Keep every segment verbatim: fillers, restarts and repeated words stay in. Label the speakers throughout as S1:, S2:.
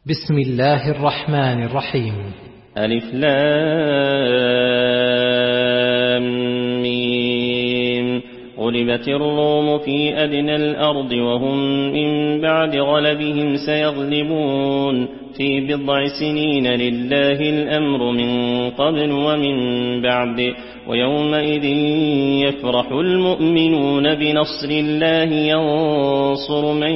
S1: بسم الله الرحمن الرحيم.
S2: ألف لام ميم. غلبت الروم في أدنى الأرض وهم من بعد غلبهم سيغلبون في بضع سنين لله الأمر من قبل ومن بعد ويومئذ يفرح المؤمنون بنصر الله ينصر من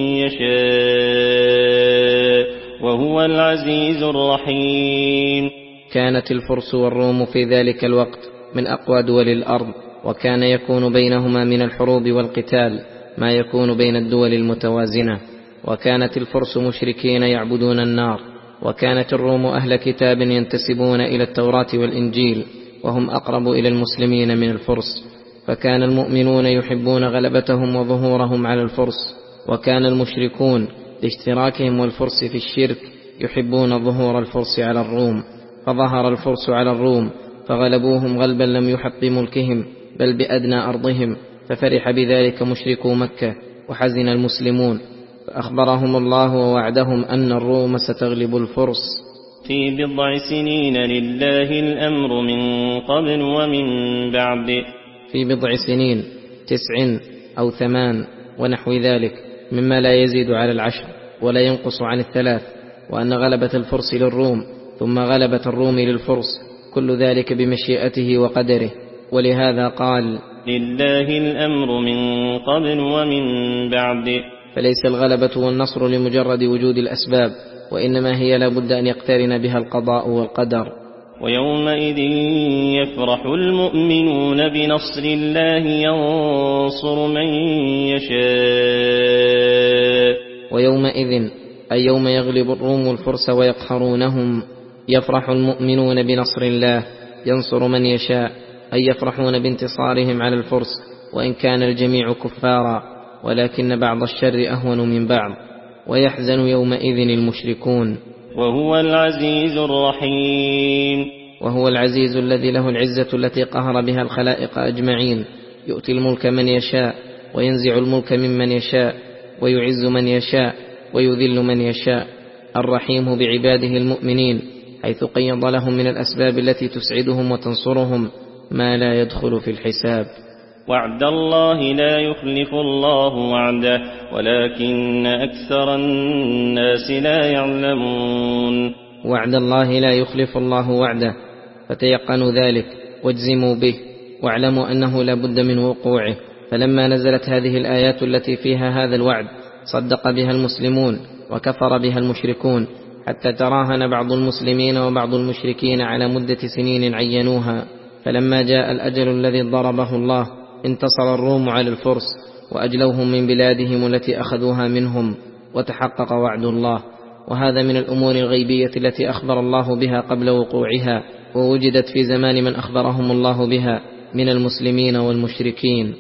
S2: يشاء وهو العزيز الرحيم.
S3: كانت الفرس والروم في ذلك الوقت من أقوى دول الأرض، وكان يكون بينهما من الحروب والقتال ما يكون بين الدول المتوازنة. وكانت الفرس مشركين يعبدون النار، وكانت الروم أهل كتاب ينتسبون إلى التوراة والإنجيل وهم أقرب إلى المسلمين من الفرس، فكان المؤمنون يحبون غلبتهم وظهورهم على الفرس، وكان المشركون لاشتراكهم والفرس في الشرك يحبون ظهور الفرس على الروم، فظهر الفرس على الروم فغلبوهم غلبا لم يحق ملكهم بل بأدنى أرضهم، ففرح بذلك مشركو مكة وحزن المسلمون، فأخبرهم الله ووعدهم أن الروم ستغلب الفرس.
S2: في بضع سنين لله الأمر من قبل ومن بعد.
S3: في بضع سنين تسع أو ثمان ونحو ذلك مما لا يزيد على العشر ولا ينقص عن الثلاث، وأن غلبة الفرس للروم ثم غلبة الروم للفرس كل ذلك بمشيئته وقدره. ولهذا قال
S2: لله الأمر من قبل ومن بعد.
S3: فليس الغلبة والنصر لمجرد وجود الأسباب، وإنما هي لا بد أن يقترن بها القضاء والقدر.
S2: ويومئذ يفرح المؤمنون بنصر الله ينصر من يشاء.
S3: ويومئذ أي يوم يغلب الروم الفرس ويقهرونهم يفرح المؤمنون بنصر الله ينصر من يشاء، أي يفرحون بانتصارهم على الفرس وإن كان الجميع كفارا، ولكن بعض الشر أهون من بعض. ويحزن يومئذ المشركون.
S2: وهو العزيز الرحيم.
S3: وهو العزيز الذي له العزة التي قهر بها الخلائق أجمعين، يؤتي الملك من يشاء وينزع الملك ممن يشاء ويعز من يشاء ويذل من يشاء. الرحيم بعباده المؤمنين حيث قيض لهم من الأسباب التي تسعدهم وتنصرهم ما لا يدخل في الحساب.
S2: وعد الله لا يخلف الله وعده ولكن أكثر الناس لا يعلمون.
S3: وعد الله لا يخلف الله وعده، فتيقنوا ذلك واجزموا به واعلموا أنه لا بد من وقوعه. فلما نزلت هذه الآيات التي فيها هذا الوعد صدق بها المسلمون وكفر بها المشركون، حتى تراهن بعض المسلمين وبعض المشركين على مدة سنين عينوها. فلما جاء الأجل الذي ضربه الله انتصر الروم على الفرس وأجلوهم من بلادهم التي أخذوها منهم، وتحقق وعد الله. وهذا من الأمور الغيبية التي أخبر الله بها قبل وقوعها، ووجدت في زمان من أخبرهم الله بها من المسلمين والمشركين.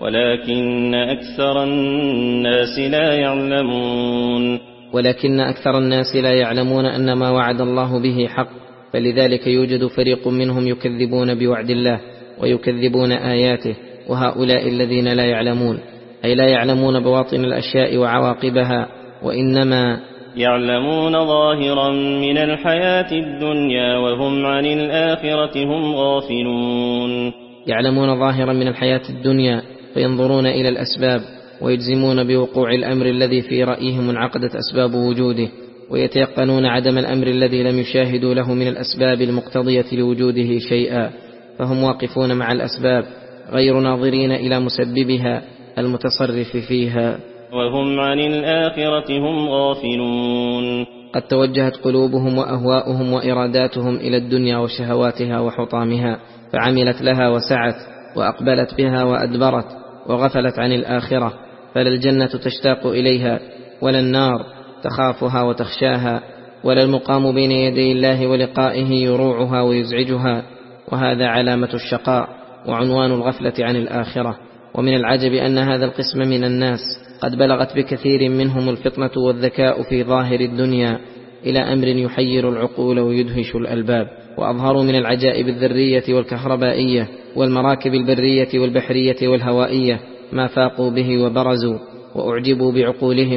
S2: ولكن أكثر الناس لا يعلمون.
S3: ولكن أكثر الناس لا يعلمون أن ما وعد الله به حق، فلذلك يوجد فريق منهم يكذبون بوعد الله ويكذبون آياته، وهؤلاء الذين لا يعلمون أي لا يعلمون بواطن الأشياء وعواقبها، وإنما
S2: يعلمون ظاهرا من الحياة الدنيا وهم عن الآخرة هم غافلون.
S3: يعلمون ظاهرا من الحياة الدنيا فينظرون إلى الأسباب ويجزمون بوقوع الأمر الذي في رأيهم انعقدت أسباب وجوده، ويتيقنون عدم الأمر الذي لم يشاهدوا له من الأسباب المقتضية لوجوده شيئا، فهم واقفون مع الأسباب غير ناظرين إلى مسببها المتصرف فيها،
S2: وهم عن الآخرة هم غافلون.
S3: قد توجهت قلوبهم وأهواؤهم وإراداتهم إلى الدنيا وشهواتها وحطامها، فعملت لها وسعت وأقبلت بها وأدبرت وغفلت عن الآخرة، فلا الجنة تشتاق إليها ولا النار تخافها وتخشاها، ولا المقام بين يدي الله ولقائه يروعها ويزعجها، وهذا علامة الشقاء وعنوان الغفلة عن الآخرة. ومن العجب أن هذا القسم من الناس قد بلغت بكثير منهم الفطنة والذكاء في ظاهر الدنيا إلى أمر يحير العقول ويدهش الألباب، وأظهروا من العجائب الذرية والكهربائية والمراكب البرية والبحرية والهوائية ما فاقوا به وبرزوا وأعجبوا بعقولهم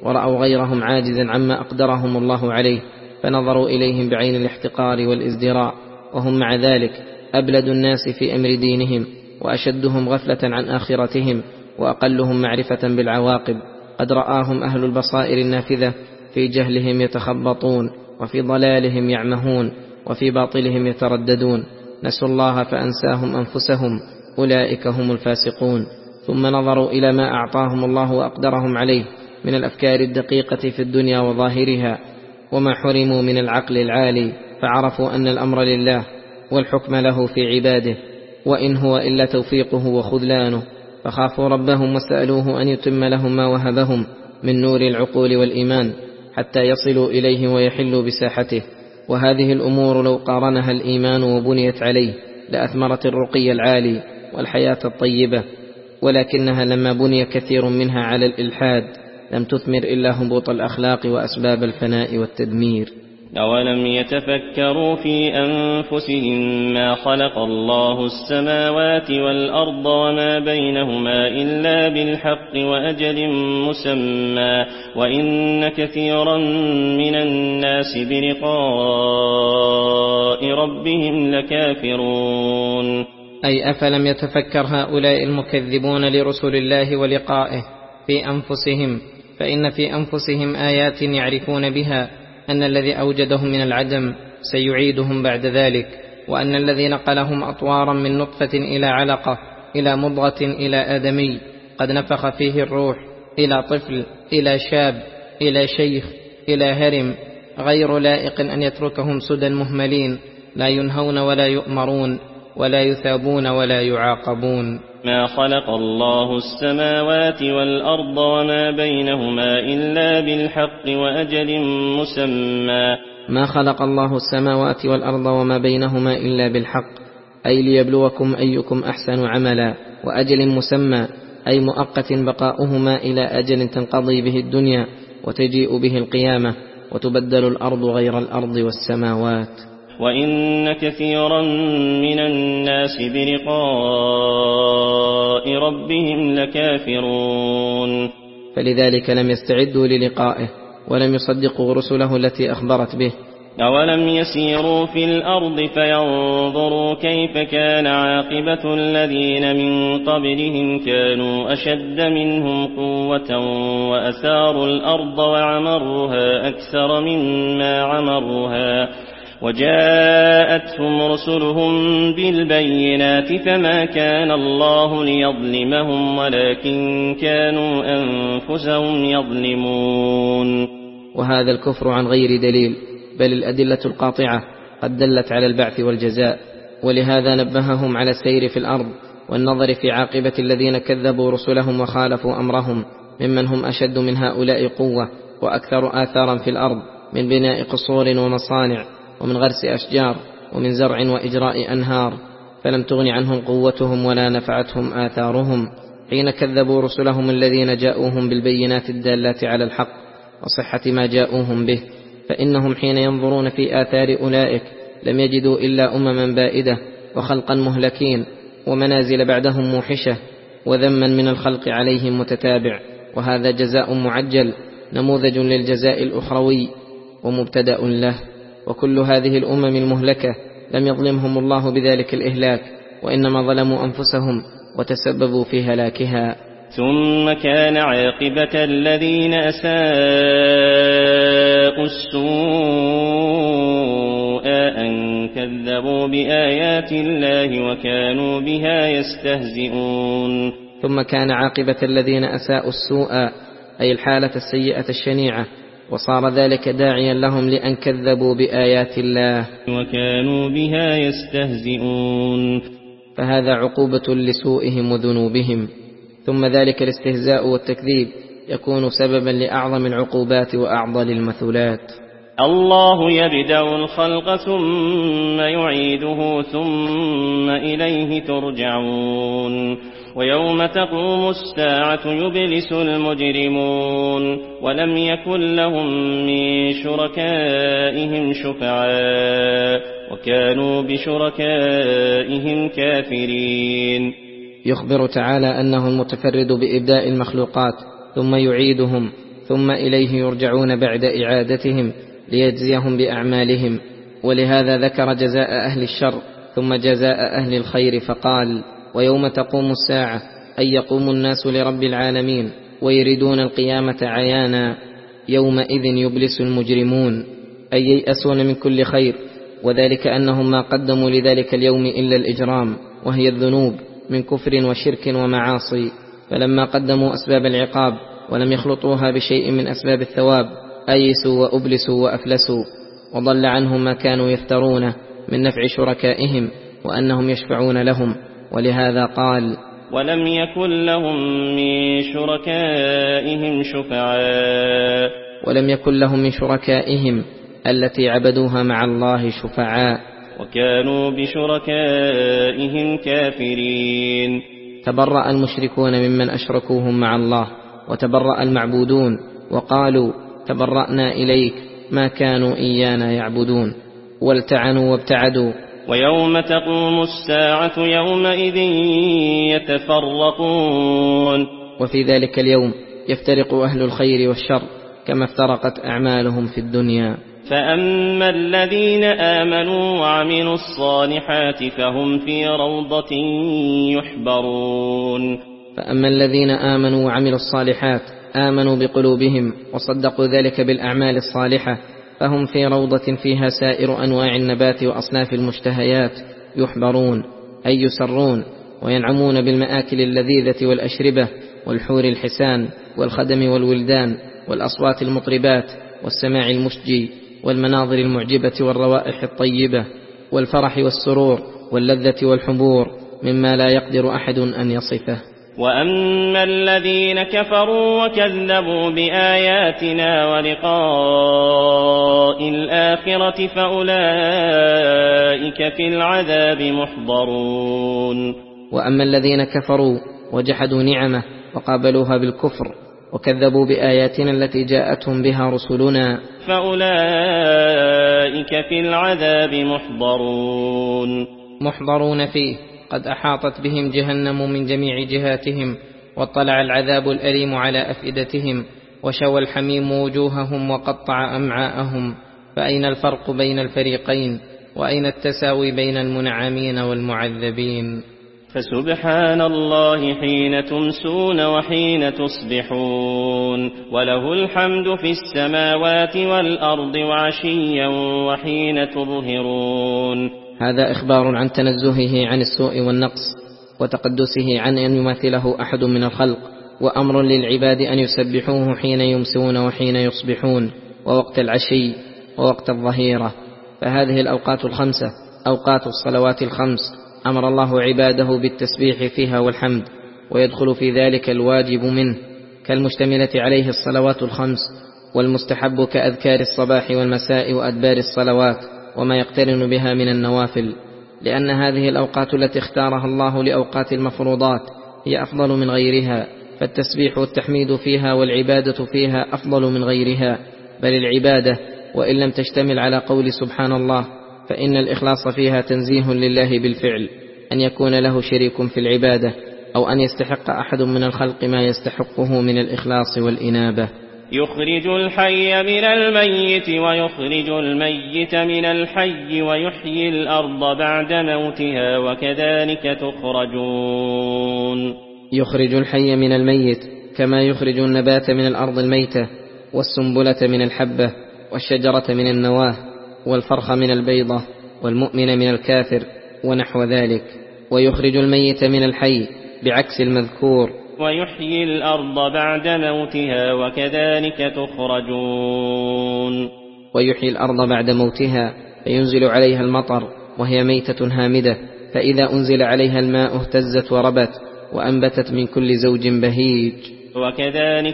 S3: ورأوا غيرهم عاجزا عما أقدرهم الله عليه فنظروا إليهم بعين الاحتقار والازدراء، وهم مع ذلك أبلد الناس في أمر دينهم، وأشدهم غفلة عن آخرتهم، وأقلهم معرفة بالعواقب. قد رآهم أهل البصائر النافذة في جهلهم يتخبطون، وفي ضلالهم يعمهون، وفي باطلهم يترددون. نسوا الله فأنساهم أنفسهم، أولئك هم الفاسقون. ثم نظروا إلى ما أعطاهم الله وأقدرهم عليه من الأفكار الدقيقة في الدنيا وظاهرها، وما حرموا من العقل العالي، فعرفوا أن الأمر لله والحكم له في عباده، وإن هو إلا توفيقه وخذلانه، فخافوا ربهم وسألوه أن يتم لهم ما وهبهم من نور العقول والإيمان حتى يصلوا إليه ويحلوا بساحته. وهذه الأمور لو قارنها الإيمان وبنيت عليه لأثمرت الرقي العالي والحياة الطيبة، ولكنها لما بني كثير منها على الإلحاد لم تثمر إلا هبوط الأخلاق وأسباب الفناء والتدمير.
S2: أولم يتفكروا في أنفسهم ما خلق الله السماوات والأرض وما بينهما إلا بالحق وأجل مسمى وإن كثيرا من الناس بلقاء ربهم لكافرون.
S3: أي أفلم يتفكر هؤلاء المكذبون لرسل الله ولقائه في أنفسهم، فإن في أنفسهم آيات يعرفون بها أن الذي أوجدهم من العدم سيعيدهم بعد ذلك، وأن الذي نقلهم أطوارا من نطفة إلى علقة إلى مضغة إلى آدمي قد نفخ فيه الروح إلى طفل إلى شاب إلى شيخ إلى هرم، غير لائق أن يتركهم سدى مهملين لا ينهون ولا يؤمرون ولا يثابون ولا يعاقبون.
S2: ما خلق الله السماوات والأرض وما بينهما إلا بالحق وأجل مسمى.
S3: ما خلق الله السماوات والأرض وما بينهما إلا بالحق، أي ليبلوكم أيكم أحسن عملا، وأجل مسمى أي مؤقت بقاؤهما إلى أجل تنقضي به الدنيا وتجيء به القيامة وتبدل الأرض غير الأرض والسماوات.
S2: وإن كثيرا من الناس بلقاء ربهم لكافرون.
S3: فلذلك لم يستعدوا للقائه ولم يصدقوا رسله التي أخبرت به.
S2: أولم يسيروا في الأرض فينظروا كيف كان عاقبة الذين من قبلهم كانوا أشد منهم قوة وأثاروا الأرض وعمروها أكثر مما عمروها وجاءتهم رسلهم بالبينات فما كان الله ليظلمهم ولكن كانوا أنفسهم يظلمون.
S3: وهذا الكفر عن غير دليل، بل الأدلة القاطعة قد دلت على البعث والجزاء، ولهذا نبههم على السير في الأرض والنظر في عاقبة الذين كذبوا رسلهم وخالفوا أمرهم ممن هم أشد من هؤلاء قوة وأكثر آثارا في الأرض من بناء قصور ومصانع ومن غرس أشجار ومن زرع وإجراء أنهار، فلم تغن عنهم قوتهم ولا نفعتهم آثارهم حين كذبوا رسلهم الذين جاءوهم بالبينات الدالات على الحق وصحة ما جاءوهم به. فإنهم حين ينظرون في آثار أولئك لم يجدوا إلا أمما بائدة وخلقا مهلكين ومنازل بعدهم موحشة وذما من الخلق عليهم متتابع، وهذا جزاء معجل نموذج للجزاء الأخروي ومبتدأ له. وكل هذه الأمم المهلكة لم يظلمهم الله بذلك الإهلاك، وإنما ظلموا أنفسهم وتسببوا في هلاكها.
S2: ثم كان عاقبة الذين أساءوا السوء أن كذبوا بآيات الله وكانوا بها يستهزئون.
S3: ثم كان عاقبة الذين أساءوا السوء أي الحالة السيئة الشنيعة، وصار ذلك داعيا لهم لأن كذبوا بآيات الله
S2: وكانوا بها يستهزئون.
S3: فهذا عقوبة لسوءهم وذنوبهم. ثم ذلك الاستهزاء والتكذيب يكون سببا لأعظم العقوبات وأعضل المثلات.
S2: الله يبدأ الخلق ثم يعيده ثم إليه ترجعون. ويوم تقوم الساعة يبلس المجرمون ولم يكن لهم من شركائهم شفعاء وكانوا بشركائهم
S3: ثم إليه يرجعون بعد إعادتهم ليجزيهم بأعمالهم. ولهذا ذكر جزاء أهل الشر ثم جزاء أهل الخير فقال: ويوم تقوم الساعة أي يقوم الناس لرب العالمين ويريدون القيامة عيانا يومئذ يبلس المجرمون، أي ييأسون من كل خير، وذلك أنهم ما قدموا لذلك اليوم إلا الإجرام وهي الذنوب من كفر وشرك ومعاصي، فلما قدموا أسباب العقاب ولم يخلطوها بشيء من أسباب الثواب أيسوا وأبلسوا وأفلسوا، وضل عنهم ما كانوا يفترونه من نفع شركائهم وأنهم يشفعون لهم. ولهذا قال:
S2: ولم يكن لهم من شركائهم شفعاء
S3: ولم يكن لهم من شركائهم التي عبدوها مع الله شفعاء
S2: وكانوا بشركائهم كافرين.
S3: تبرأ المشركون ممن أشركوهم مع الله، وتبرأ المعبودون وقالوا: تبرأنا إليك ما كانوا إيانا يعبدون، والتعنوا وابتعدوا.
S2: ويوم تقوم الساعة يومئذ يتفرقون،
S3: وفي ذلك اليوم يفترق أهل الخير والشر كما افترقت أعمالهم في الدنيا.
S2: فأما الذين آمنوا وعملوا الصالحات فهم في روضة يحبرون.
S3: فأما الذين آمنوا وعملوا الصالحات، آمنوا بقلوبهم وصدقوا ذلك بالأعمال الصالحة، فهم في روضة فيها سائر أنواع النبات وأصناف المشتهيات يحبرون، أي يسرون وينعمون بالمآكل اللذيذة والأشربة والحور الحسان والخدم والولدان والأصوات المطربات والسماع المشجي والمناظر المعجبة والروائح الطيبة والفرح والسرور واللذة والحبور مما لا يقدر أحد أن يصفه.
S2: وأما الذين كفروا وكذبوا بآياتنا ولقاء الآخرة فأولئك في العذاب محضرون.
S3: وأما الذين كفروا وجحدوا نعمه وقابلوها بالكفر وكذبوا بآياتنا التي جاءتهم بها رسلنا
S2: فأولئك في العذاب محضرون.
S3: محضرون فيه، قد أحاطت بهم جهنم من جميع جهاتهم، واطلع العذاب الأليم على أفئدتهم، وشوى الحميم وجوههم وقطع أمعاءهم. فأين الفرق بين الفريقين؟ وأين التساوي بين المنعمين والمعذبين؟
S2: فسبحان الله حين تمسون وحين تصبحون، وله الحمد في السماوات والأرض وعشيا وحين تظهرون.
S3: هذا إخبار عن تنزهه عن السوء والنقص وتقدسه عن أن يماثله أحد من الخلق، وأمر للعباد أن يسبحوه حين يمسون وحين يصبحون ووقت العشي ووقت الظهيرة. فهذه الأوقات الخمسة أوقات الصلوات الخمس أمر الله عباده بالتسبيح فيها والحمد، ويدخل في ذلك الواجب منه كالمشتملة عليه الصلوات الخمس، والمستحب كأذكار الصباح والمساء وأدبار الصلوات وما يقترن بها من النوافل، لأن هذه الأوقات التي اختارها الله لأوقات المفروضات هي أفضل من غيرها، فالتسبيح والتحميد فيها والعبادة فيها أفضل من غيرها. بل العبادة وإن لم تشتمل على قول سبحان الله فإن الإخلاص فيها تنزيه لله بالفعل، أن يكون له شريك في العبادة أو أن يستحق أحد من الخلق ما يستحقه من الإخلاص والإنابة.
S2: يخرج الحي من الميت ويخرج الميت من الحي ويحيي الأرض بعد موتها وكذلك تخرجون.
S3: يخرج الحي من الميت كما يخرج النبات من الأرض الميتة، والسنبلة من الحبة، والشجرة من النواه، والفرخ من البيضة، والمؤمن من الكافر ونحو ذلك. ويخرج الميت من الحي بعكس المذكور.
S2: ويحيي الأرض بعد موتها وكذلك تخرجون.
S3: ويحيي الأرض بعد موتها فينزل عليها المطر وهي ميتة هامدة، فإذا أنزل عليها الماء اهتزت وربت وأنبتت من كل زوج بهيج.
S2: وكذلك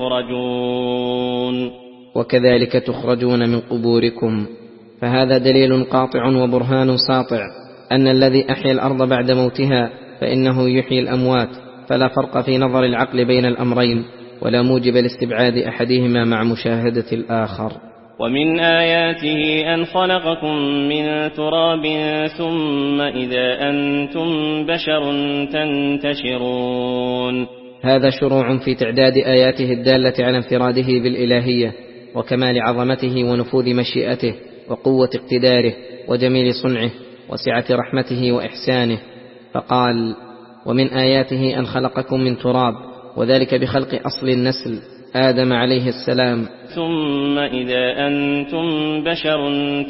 S2: تخرجون.
S3: وكذلك تخرجون من قبوركم. فهذا دليل قاطع وبرهان ساطع أن الذي أحيا الأرض بعد موتها فإنه يحيي الأموات، فلا فرق في نظر العقل بين الأمرين، ولا موجب لاستبعاد أحدهما مع مشاهدة الآخر.
S2: ومن آياته أن خلقكم من تراب ثم إذا أنتم بشر تنتشرون.
S3: هذا شروع في تعداد آياته الدالة على انفراده بالإلهية وكمال عظمته ونفوذ مشيئته وقوة اقتداره وجميل صنعه وسعة رحمته وإحسانه، فقال: ومن آياته أن خلقكم من تراب، وذلك بخلق أصل النسل آدم عليه السلام،
S2: ثم إذا أنتم بشر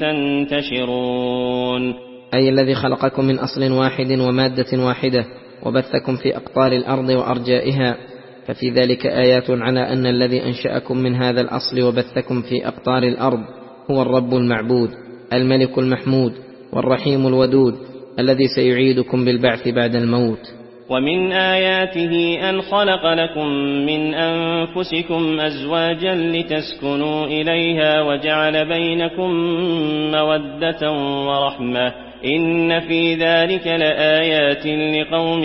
S2: تنتشرون،
S3: أي الذي خلقكم من أصل واحد ومادة واحدة وبثكم في أقطار الأرض وأرجائها، ففي ذلك آيات على أن الذي أنشأكم من هذا الأصل وبثكم في أقطار الأرض هو الرب المعبود الملك المحمود والرحيم الودود الذي سيعيدكم بالبعث بعد الموت.
S2: ومن آياته أن خلق لكم من أنفسكم أزواجا لتسكنوا إليها وجعل بينكم مودة ورحمة، إن في ذلك لآيات لقوم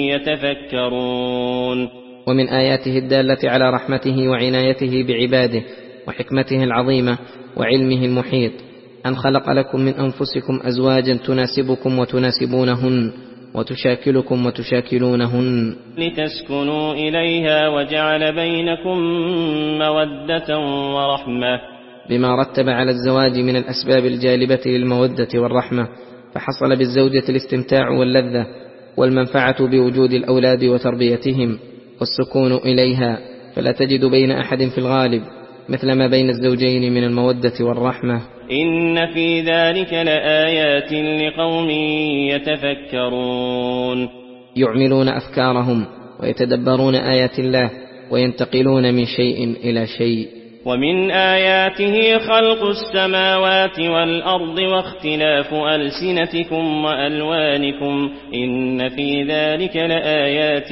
S2: يتفكرون.
S3: ومن آياته الدالة على رحمته وعنايته بعباده وحكمته العظيمة وعلمه المحيط أن خلق لكم من أنفسكم أزواجا تناسبكم وتناسبونهن وتشاكلكم وتشاكلونهن
S2: لتسكنوا إليها وجعل بينكم مودة ورحمة،
S3: بما رتب على الزواج من الأسباب الجالبة للمودة والرحمة، فحصل بالزوجة الاستمتاع واللذة والمنفعة بوجود الأولاد وتربيتهم والسكون إليها، فلا تجد بين أحد في الغالب مثل ما بين الزوجين من المودة والرحمة.
S2: إن في ذلك لآيات لقوم يتفكرون،
S3: يعملون أفكارهم ويتدبرون آيات الله وينتقلون من شيء إلى شيء.
S2: ومن آياته خلق السماوات والأرض واختلاف ألسنتكم وألوانكم، إن في ذلك لآيات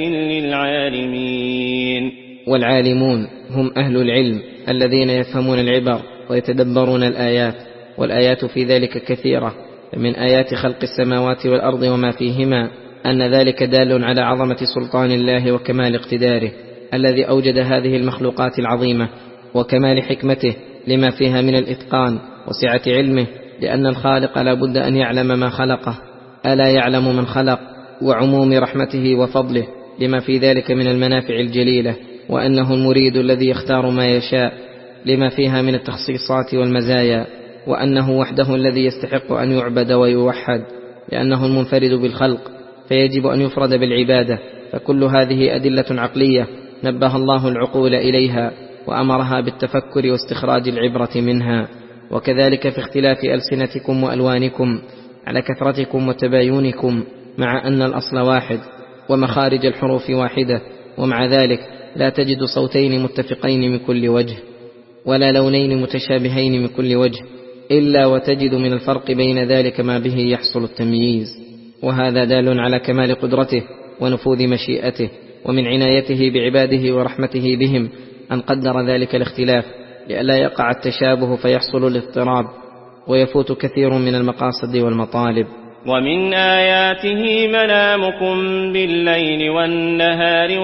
S2: للعالمين.
S3: والعالمون هم أهل العلم الذين يفهمون العبر ويتدبرون الآيات، والآيات في ذلك كثيرة. من آيات خلق السماوات والأرض وما فيهما أن ذلك دال على عظمة سلطان الله وكمال اقتداره الذي أوجد هذه المخلوقات العظيمة، وكمال حكمته لما فيها من الإتقان وسعة علمه، لأن الخالق لا بد أن يعلم ما خلقه، ألا يعلم من خلق، وعموم رحمته وفضله لما في ذلك من المنافع الجليلة، وأنه المريد الذي يختار ما يشاء لما فيها من التخصيصات والمزايا، وأنه وحده الذي يستحق أن يعبد ويوحد لأنه المنفرد بالخلق، فيجب أن يفرد بالعبادة. فكل هذه أدلة عقلية نبه الله العقول إليها وأمرها بالتفكر واستخراج العبرة منها. وكذلك في اختلاف ألسنتكم وألوانكم على كثرتكم وتباينكم، مع أن الأصل واحد ومخارج الحروف واحدة، ومع ذلك لا تجد صوتين متفقين من كل وجه ولا لونين متشابهين من كل وجه، إلا وتجد من الفرق بين ذلك ما به يحصل التمييز، وهذا دال على كمال قدرته ونفوذ مشيئته ومن عنايته بعباده ورحمته بهم أن قدر ذلك الاختلاف لئلا يقع التشابه فيحصل الاضطراب ويفوت كثير من المقاصد والمطالب.
S2: ومن آياته منامكم بالليل والنهار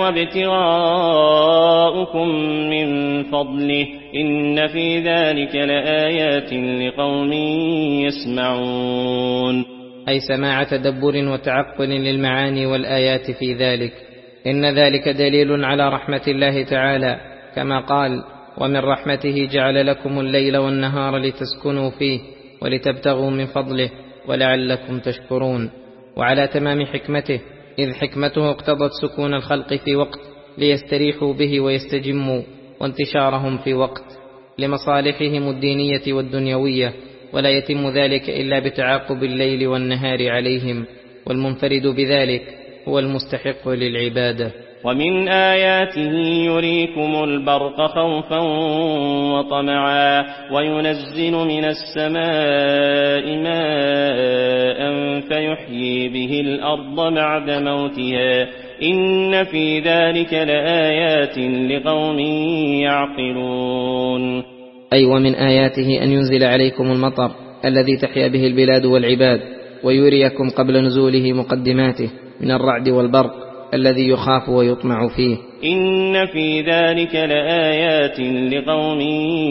S2: وابتغاؤكم من فضله، إن في ذلك لآيات لقوم يسمعون.
S3: أي سماع تدبر وتعقل للمعاني والآيات في ذلك. إن ذلك دليل على رحمة الله تعالى، كما قال: ومن رحمته جعل لكم الليل والنهار لتسكنوا فيه ولتبتغوا من فضله ولعلكم تشكرون. وعلى تمام حكمته، إذ حكمته اقتضت سكون الخلق في وقت ليستريحوا به ويستجموا، وانتشارهم في وقت لمصالحهم الدينية والدنيوية، ولا يتم ذلك إلا بتعاقب الليل والنهار عليهم، والمنفرد بذلك هو المستحق للعبادة.
S2: ومن آياته يريكم البرق خوفا وطمعا وينزل من السماء ماء فيحيي به الأرض بعد موتها، إن في ذلك لآيات لقوم يعقلون.
S3: أي ومن آياته أن ينزل عليكم المطر الذي تحيا به البلاد والعباد، ويريكم قبل نزوله مقدماته من الرعد والبرق الذي يخاف ويطمع فيه،
S2: إن في ذلك لآيات لقوم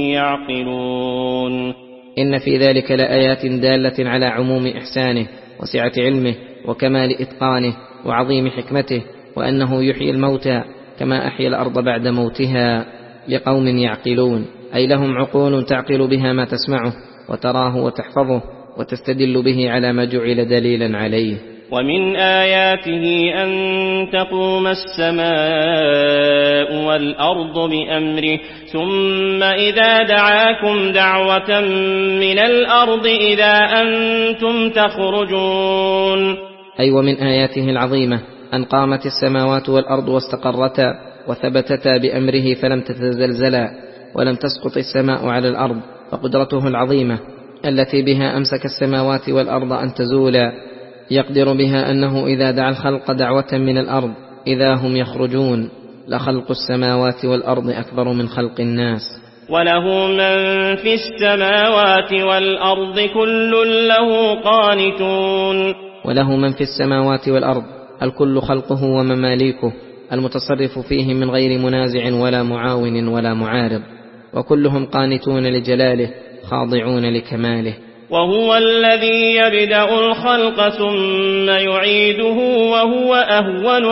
S2: يعقلون.
S3: إن في ذلك لآيات دالة على عموم إحسانه وسعة علمه وكمال إتقانه وعظيم حكمته، وأنه يحيي الموتى كما أحيا الأرض بعد موتها لقوم يعقلون، أي لهم عقول تعقل بها ما تسمعه وتراه وتحفظه وتستدل به على ما جعل دليلا عليه.
S2: ومن آياته أن تقوم السماء والأرض بأمره ثم إذا دعاكم دعوة من الأرض إذا أنتم تخرجون.
S3: أي ومن آياته العظيمة أن قامت السماوات والأرض واستقرتا وثبتتا بأمره فلم تتزلزلا ولم تسقط السماء على الأرض، وقدرته العظيمة التي بها أمسك السماوات والأرض أن تزولا يقدر بها أنه إذا دعا الخلق دعوة من الأرض إذا هم يخرجون، لخلق السماوات والأرض أكبر من خلق الناس.
S2: وله من في السماوات والأرض كل له قانتون.
S3: وله من في السماوات والأرض الكل خلقه ومماليكه المتصرف فيه من غير منازع ولا معاون ولا معارض، وكلهم قانتون لجلاله خاضعون لكماله.
S2: وهو الذي يبدأ الخلق ثم يعيده وهو أهون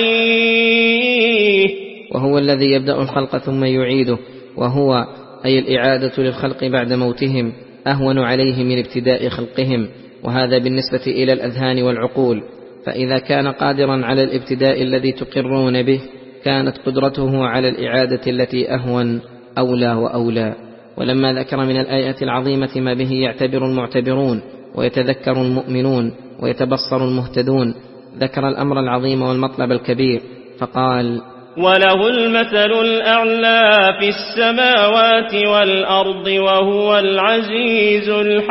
S2: عليه.
S3: وهو الذي يبدأ الخلق ثم يعيده، وهو أي الإعادة للخلق بعد موتهم أهون عليه من ابتداء خلقهم، وهذا بالنسبة إلى الأذهان والعقول، فإذا كان قادرا على الابتداء الذي تقرون به كانت قدرته على الإعادة التي أهون أولى وأولى. ولما ذكر من الآيات العظيمة ما به يعتبر المعتبرون ويتذكر المؤمنون ويتبصر المهتدون ذكر الأمر العظيم والمطلب الكبير فقال:
S2: وله المثل الأعلى في السماوات والأرض وهو العزيز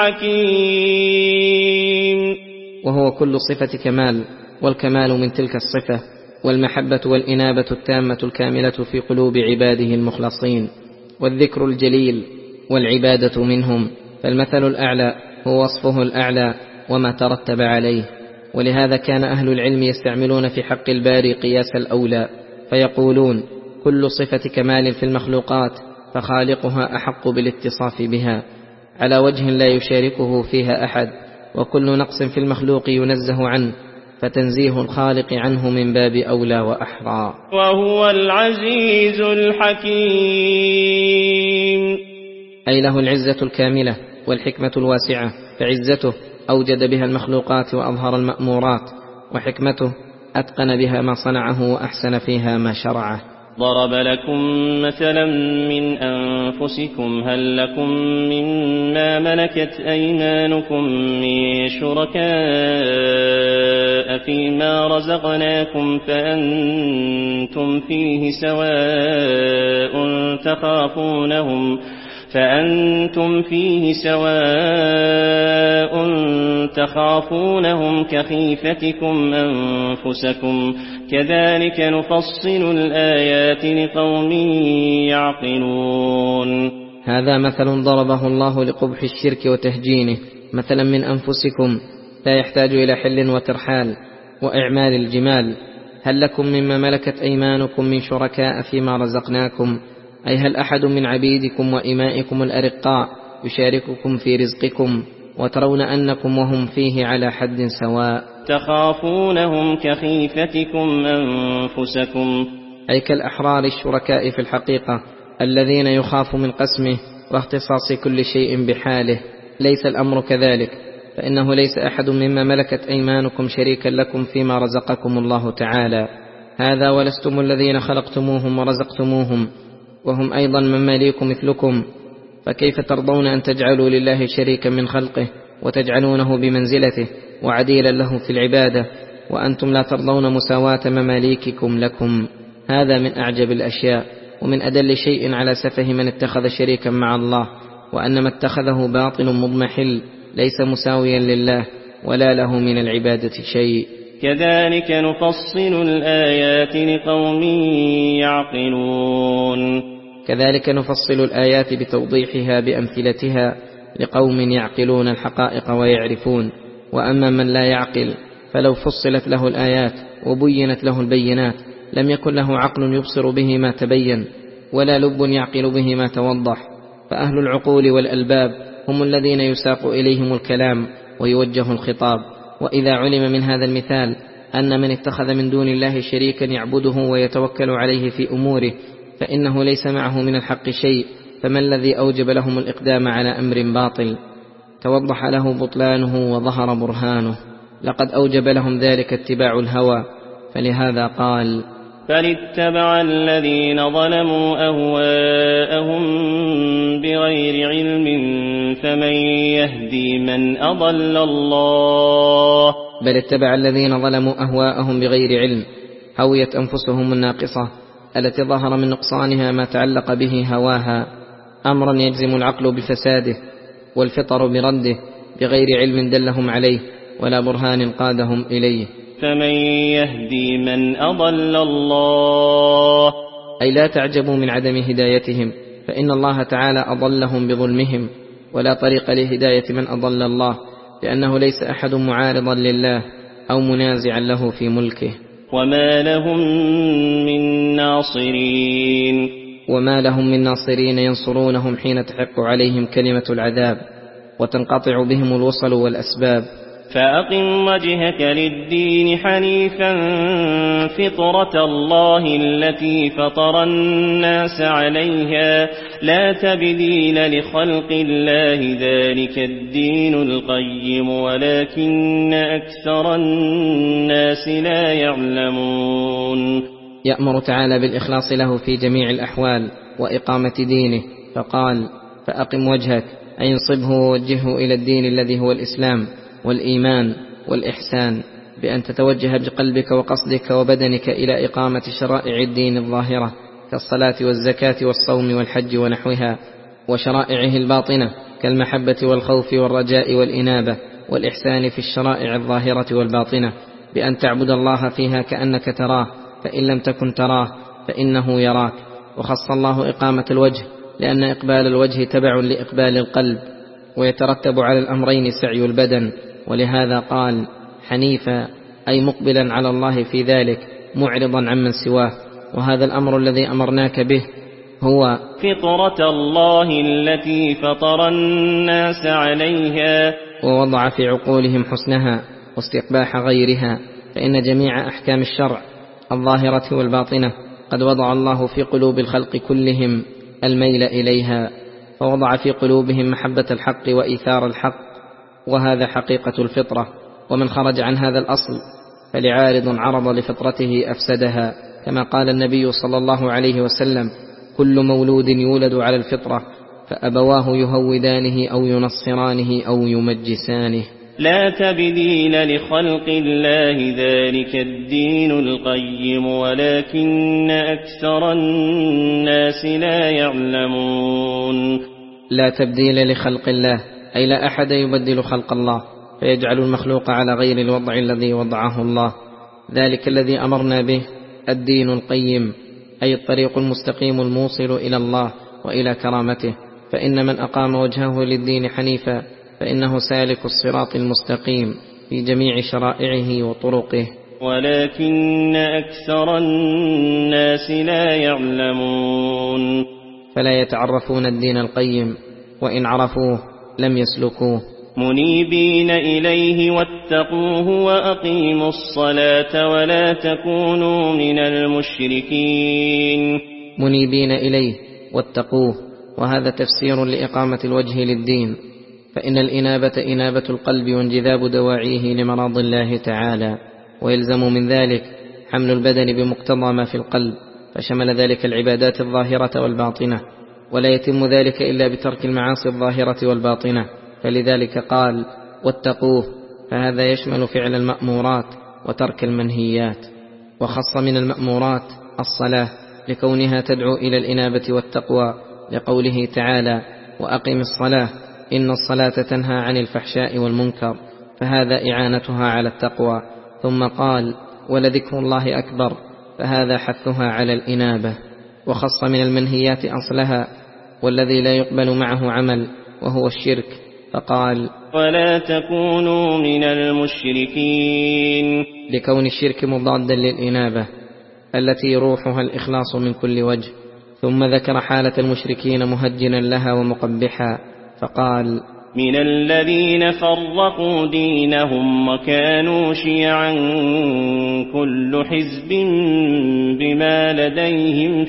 S2: الحكيم.
S3: وهو كل صفة كمال، والكمال من تلك الصفة، والمحبة والإنابة التامة الكاملة في قلوب عباده المخلصين، والذكر الجليل والعبادة منهم، فالمثل الأعلى هو وصفه الأعلى وما ترتب عليه. ولهذا كان أهل العلم يستعملون في حق الباري قياس الأولى، فيقولون: كل صفة كمال في المخلوقات فخالقها أحق بالاتصاف بها على وجه لا يشاركه فيها أحد، وكل نقص في المخلوق ينزه عنه، فتنزيه الخالق عنه من باب أولى وأحرى.
S2: وهو العزيز الحكيم،
S3: أي له العزة الكاملة والحكمة الواسعة، فعزته أوجد بها المخلوقات وأظهر المأمورات، وحكمته أتقن بها ما صنعه وأحسن فيها ما شرعه.
S2: ضرب لكم مثلا من أنفسكم هل لكم مما ملكت أيمانكم من شركاء فيما رزقناكم فأنتم فيه سواء تخافونهم فأنتم فيه سواء تخافونهم كخيفتكم أنفسكم كذلك نفصل الآيات لقوم يعقلون.
S3: هذا مثل ضربه الله لقبح الشرك وتهجينه، مثلا من أنفسكم لا يحتاج إلى حل وترحال وإعمال الجمال. هل لكم مما ملكت أيمانكم من شركاء فيما رزقناكم، أي هل أحد من عبيدكم وإمائكم الأرقاء يشارككم في رزقكم وترون أنكم وهم فيه على حد سواء؟
S2: تخافونهم كخيفتكم أنفسكم،
S3: أي كالأحرار الشركاء في الحقيقة الذين يخاف من قسمه واختصاص كل شيء بحاله. ليس الأمر كذلك، فإنه ليس أحد مما ملكت أيمانكم شريكا لكم فيما رزقكم الله تعالى، هذا ولستم الذين خلقتموهم ورزقتموهم، وهم أيضا مماليك مثلكم، فكيف ترضون أن تجعلوا لله شريكا من خلقه وتجعلونه بمنزلته وعديلا له في العبادة، وأنتم لا ترضون مساواة مماليككم لكم؟ هذا من أعجب الأشياء ومن أدل شيء على سفه من اتخذ شريكا مع الله، وأن ما اتخذه باطل مضمحل ليس مساويا لله ولا له من العبادة شيء.
S2: كذلك نفصل الآيات لقوم يعقلون.
S3: كذلك نفصل الآيات بتوضيحها بأمثلتها لقوم يعقلون الحقائق ويعرفون. وأما من لا يعقل فلو فصلت له الآيات وبينت له البينات لم يكن له عقل يبصر به ما تبين ولا لب يعقل به ما توضح. فأهل العقول والألباب هم الذين يساق إليهم الكلام ويوجه الخطاب. وإذا علم من هذا المثال أن من اتخذ من دون الله شريكا يعبده ويتوكل عليه في أموره فإنه ليس معه من الحق شيء، فما الذي أوجب لهم الإقدام على أمر باطل؟ توضح له بطلانه وظهر برهانه. لقد أوجب لهم ذلك اتباع الهوى، فلهذا قال:
S2: فلاتبع الذين ظلموا أهواءهم بغير علم فمن يهدي من أضل الله.
S3: بل اتبع الذين ظلموا أهواءهم بغير علم، هويت أنفسهم الناقصة التي ظهر من نقصانها ما تعلق به هواها، أمرا يجزم العقل بفساده والفطر برده بغير علم دلهم عليه ولا برهان قادهم إليه.
S2: فمن يهدي من أضل الله،
S3: أي لا تعجبوا من عدم هدايتهم، فإن الله تعالى أضلهم بظلمهم، ولا طريق لهداية من أضل الله، لأنه ليس أحد معارضا لله أو منازعا له في ملكه.
S2: وما لهم من ناصرين،
S3: وما لهم من ناصرين ينصرونهم حين تحق عليهم كلمة العذاب وتنقطع بهم الوصل والأسباب.
S2: فأقم وجهك للدين حنيفا فطرة الله التي فطر الناس عليها لا تبديل لخلق الله ذلك الدين القيم ولكن أكثر الناس لا يعلمون.
S3: يأمر تعالى بالإخلاص له في جميع الأحوال وإقامة دينه، فقال: فأقم وجهك، أي انصبه ووجهه إلى الدين الذي هو الإسلام والإيمان والإحسان، بأن تتوجه بقلبك وقصدك وبدنك إلى إقامة شرائع الدين الظاهرة كالصلاة والزكاة والصوم والحج ونحوها، وشرائعه الباطنة كالمحبة والخوف والرجاء والإنابة والإحسان في الشرائع الظاهرة والباطنة، بأن تعبد الله فيها كأنك تراه، فإن لم تكن تراه فإنه يراك. وخص الله إقامة الوجه لأن إقبال الوجه تبع لإقبال القلب، ويترتب على الأمرين سعي البدن، ولهذا قال: حنيفا، أي مقبلا على الله في ذلك معرضا عمن سواه. وهذا الأمر الذي أمرناك به هو
S2: فطرة الله التي فطر الناس عليها،
S3: ووضع في عقولهم حسنها واستقباح غيرها، فإن جميع أحكام الشرع الظاهرة والباطنة قد وضع الله في قلوب الخلق كلهم الميل إليها، فوضع في قلوبهم محبة الحق وإيثار الحق، وهذا حقيقة الفطرة. ومن خرج عن هذا الأصل فلعارض عرض لفطرته أفسدها، كما قال النبي صلى الله عليه وسلم: كل مولود يولد على الفطرة فأبواه يهودانه أو ينصرانه أو يمجسانه.
S2: لا تبديل لخلق الله ذلك الدين القيم ولكن أكثر الناس لا يعلمون.
S3: لا تبديل لخلق الله، أي لا أحد يبدل خلق الله فيجعل المخلوق على غير الوضع الذي وضعه الله. ذلك الذي أمرنا به الدين القيم، أي الطريق المستقيم الموصل إلى الله وإلى كرامته، فإن من أقام وجهه للدين حنيفا فإنه سالك الصراط المستقيم في جميع شرائعه وطرقه.
S2: ولكن أكثر الناس لا يعلمون،
S3: فلا يتعرفون الدين القيم، وإن عرفوه لم يسلكوه.
S2: منيبين إليه واتقوه وأقيموا الصلاة ولا تكونوا من المشركين.
S3: منيبين إليه واتقوه، وهذا تفسير لإقامة الوجه للدين، فإن الإنابة إنابة القلب وانجذاب دواعيه لمراض الله تعالى، ويلزم من ذلك حمل البدن بمقتضى ما في القلب، فشمل ذلك العبادات الظاهرة والباطنة، ولا يتم ذلك إلا بترك المعاصي الظاهرة والباطنة، فلذلك قال: واتقوه، فهذا يشمل فعل المأمورات وترك المنهيات. وخص من المأمورات الصلاة لكونها تدعو إلى الإنابة والتقوى، لقوله تعالى: وأقم الصلاة إن الصلاة تنهى عن الفحشاء والمنكر، فهذا إعانتها على التقوى. ثم قال: ولذكر الله أكبر، فهذا حثها على الإنابة. وخص من المنهيات أصلها والذي لا يقبل معه عمل، وهو الشرك، فقال:
S2: ولا تكونوا من المشركين،
S3: لكون الشرك مضادا للإنابة التي روحها الإخلاص من كل وجه. ثم ذكر حالة المشركين مهجنا لها ومقبحا، فقال:
S2: من الذين فرقوا دينهم وكانوا شيعا كل حزب بما لديهم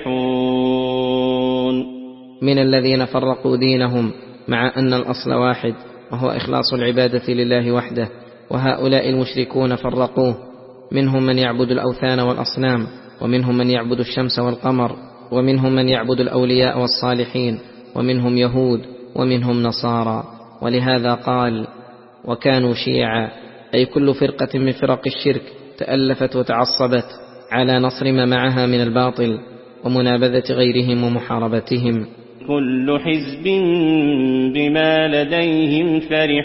S2: فرحون.
S3: من الذين فرقوا دينهم مع أن الأصل واحد وهو إخلاص العبادة لله وحده، وهؤلاء المشركون فرقوه، منهم من يعبد الأوثان والأصنام، ومنهم من يعبد الشمس والقمر، ومنهم من يعبد الأولياء والصالحين، ومنهم يهود ومنهم نصارى. ولهذا قال وكانوا شيعا، أي كل فرقة من فرق الشرك تألفت وتعصبت على نصر ما معها من الباطل ومنابذة غيرهم ومحاربتهم.
S2: كل حزب بما لديهم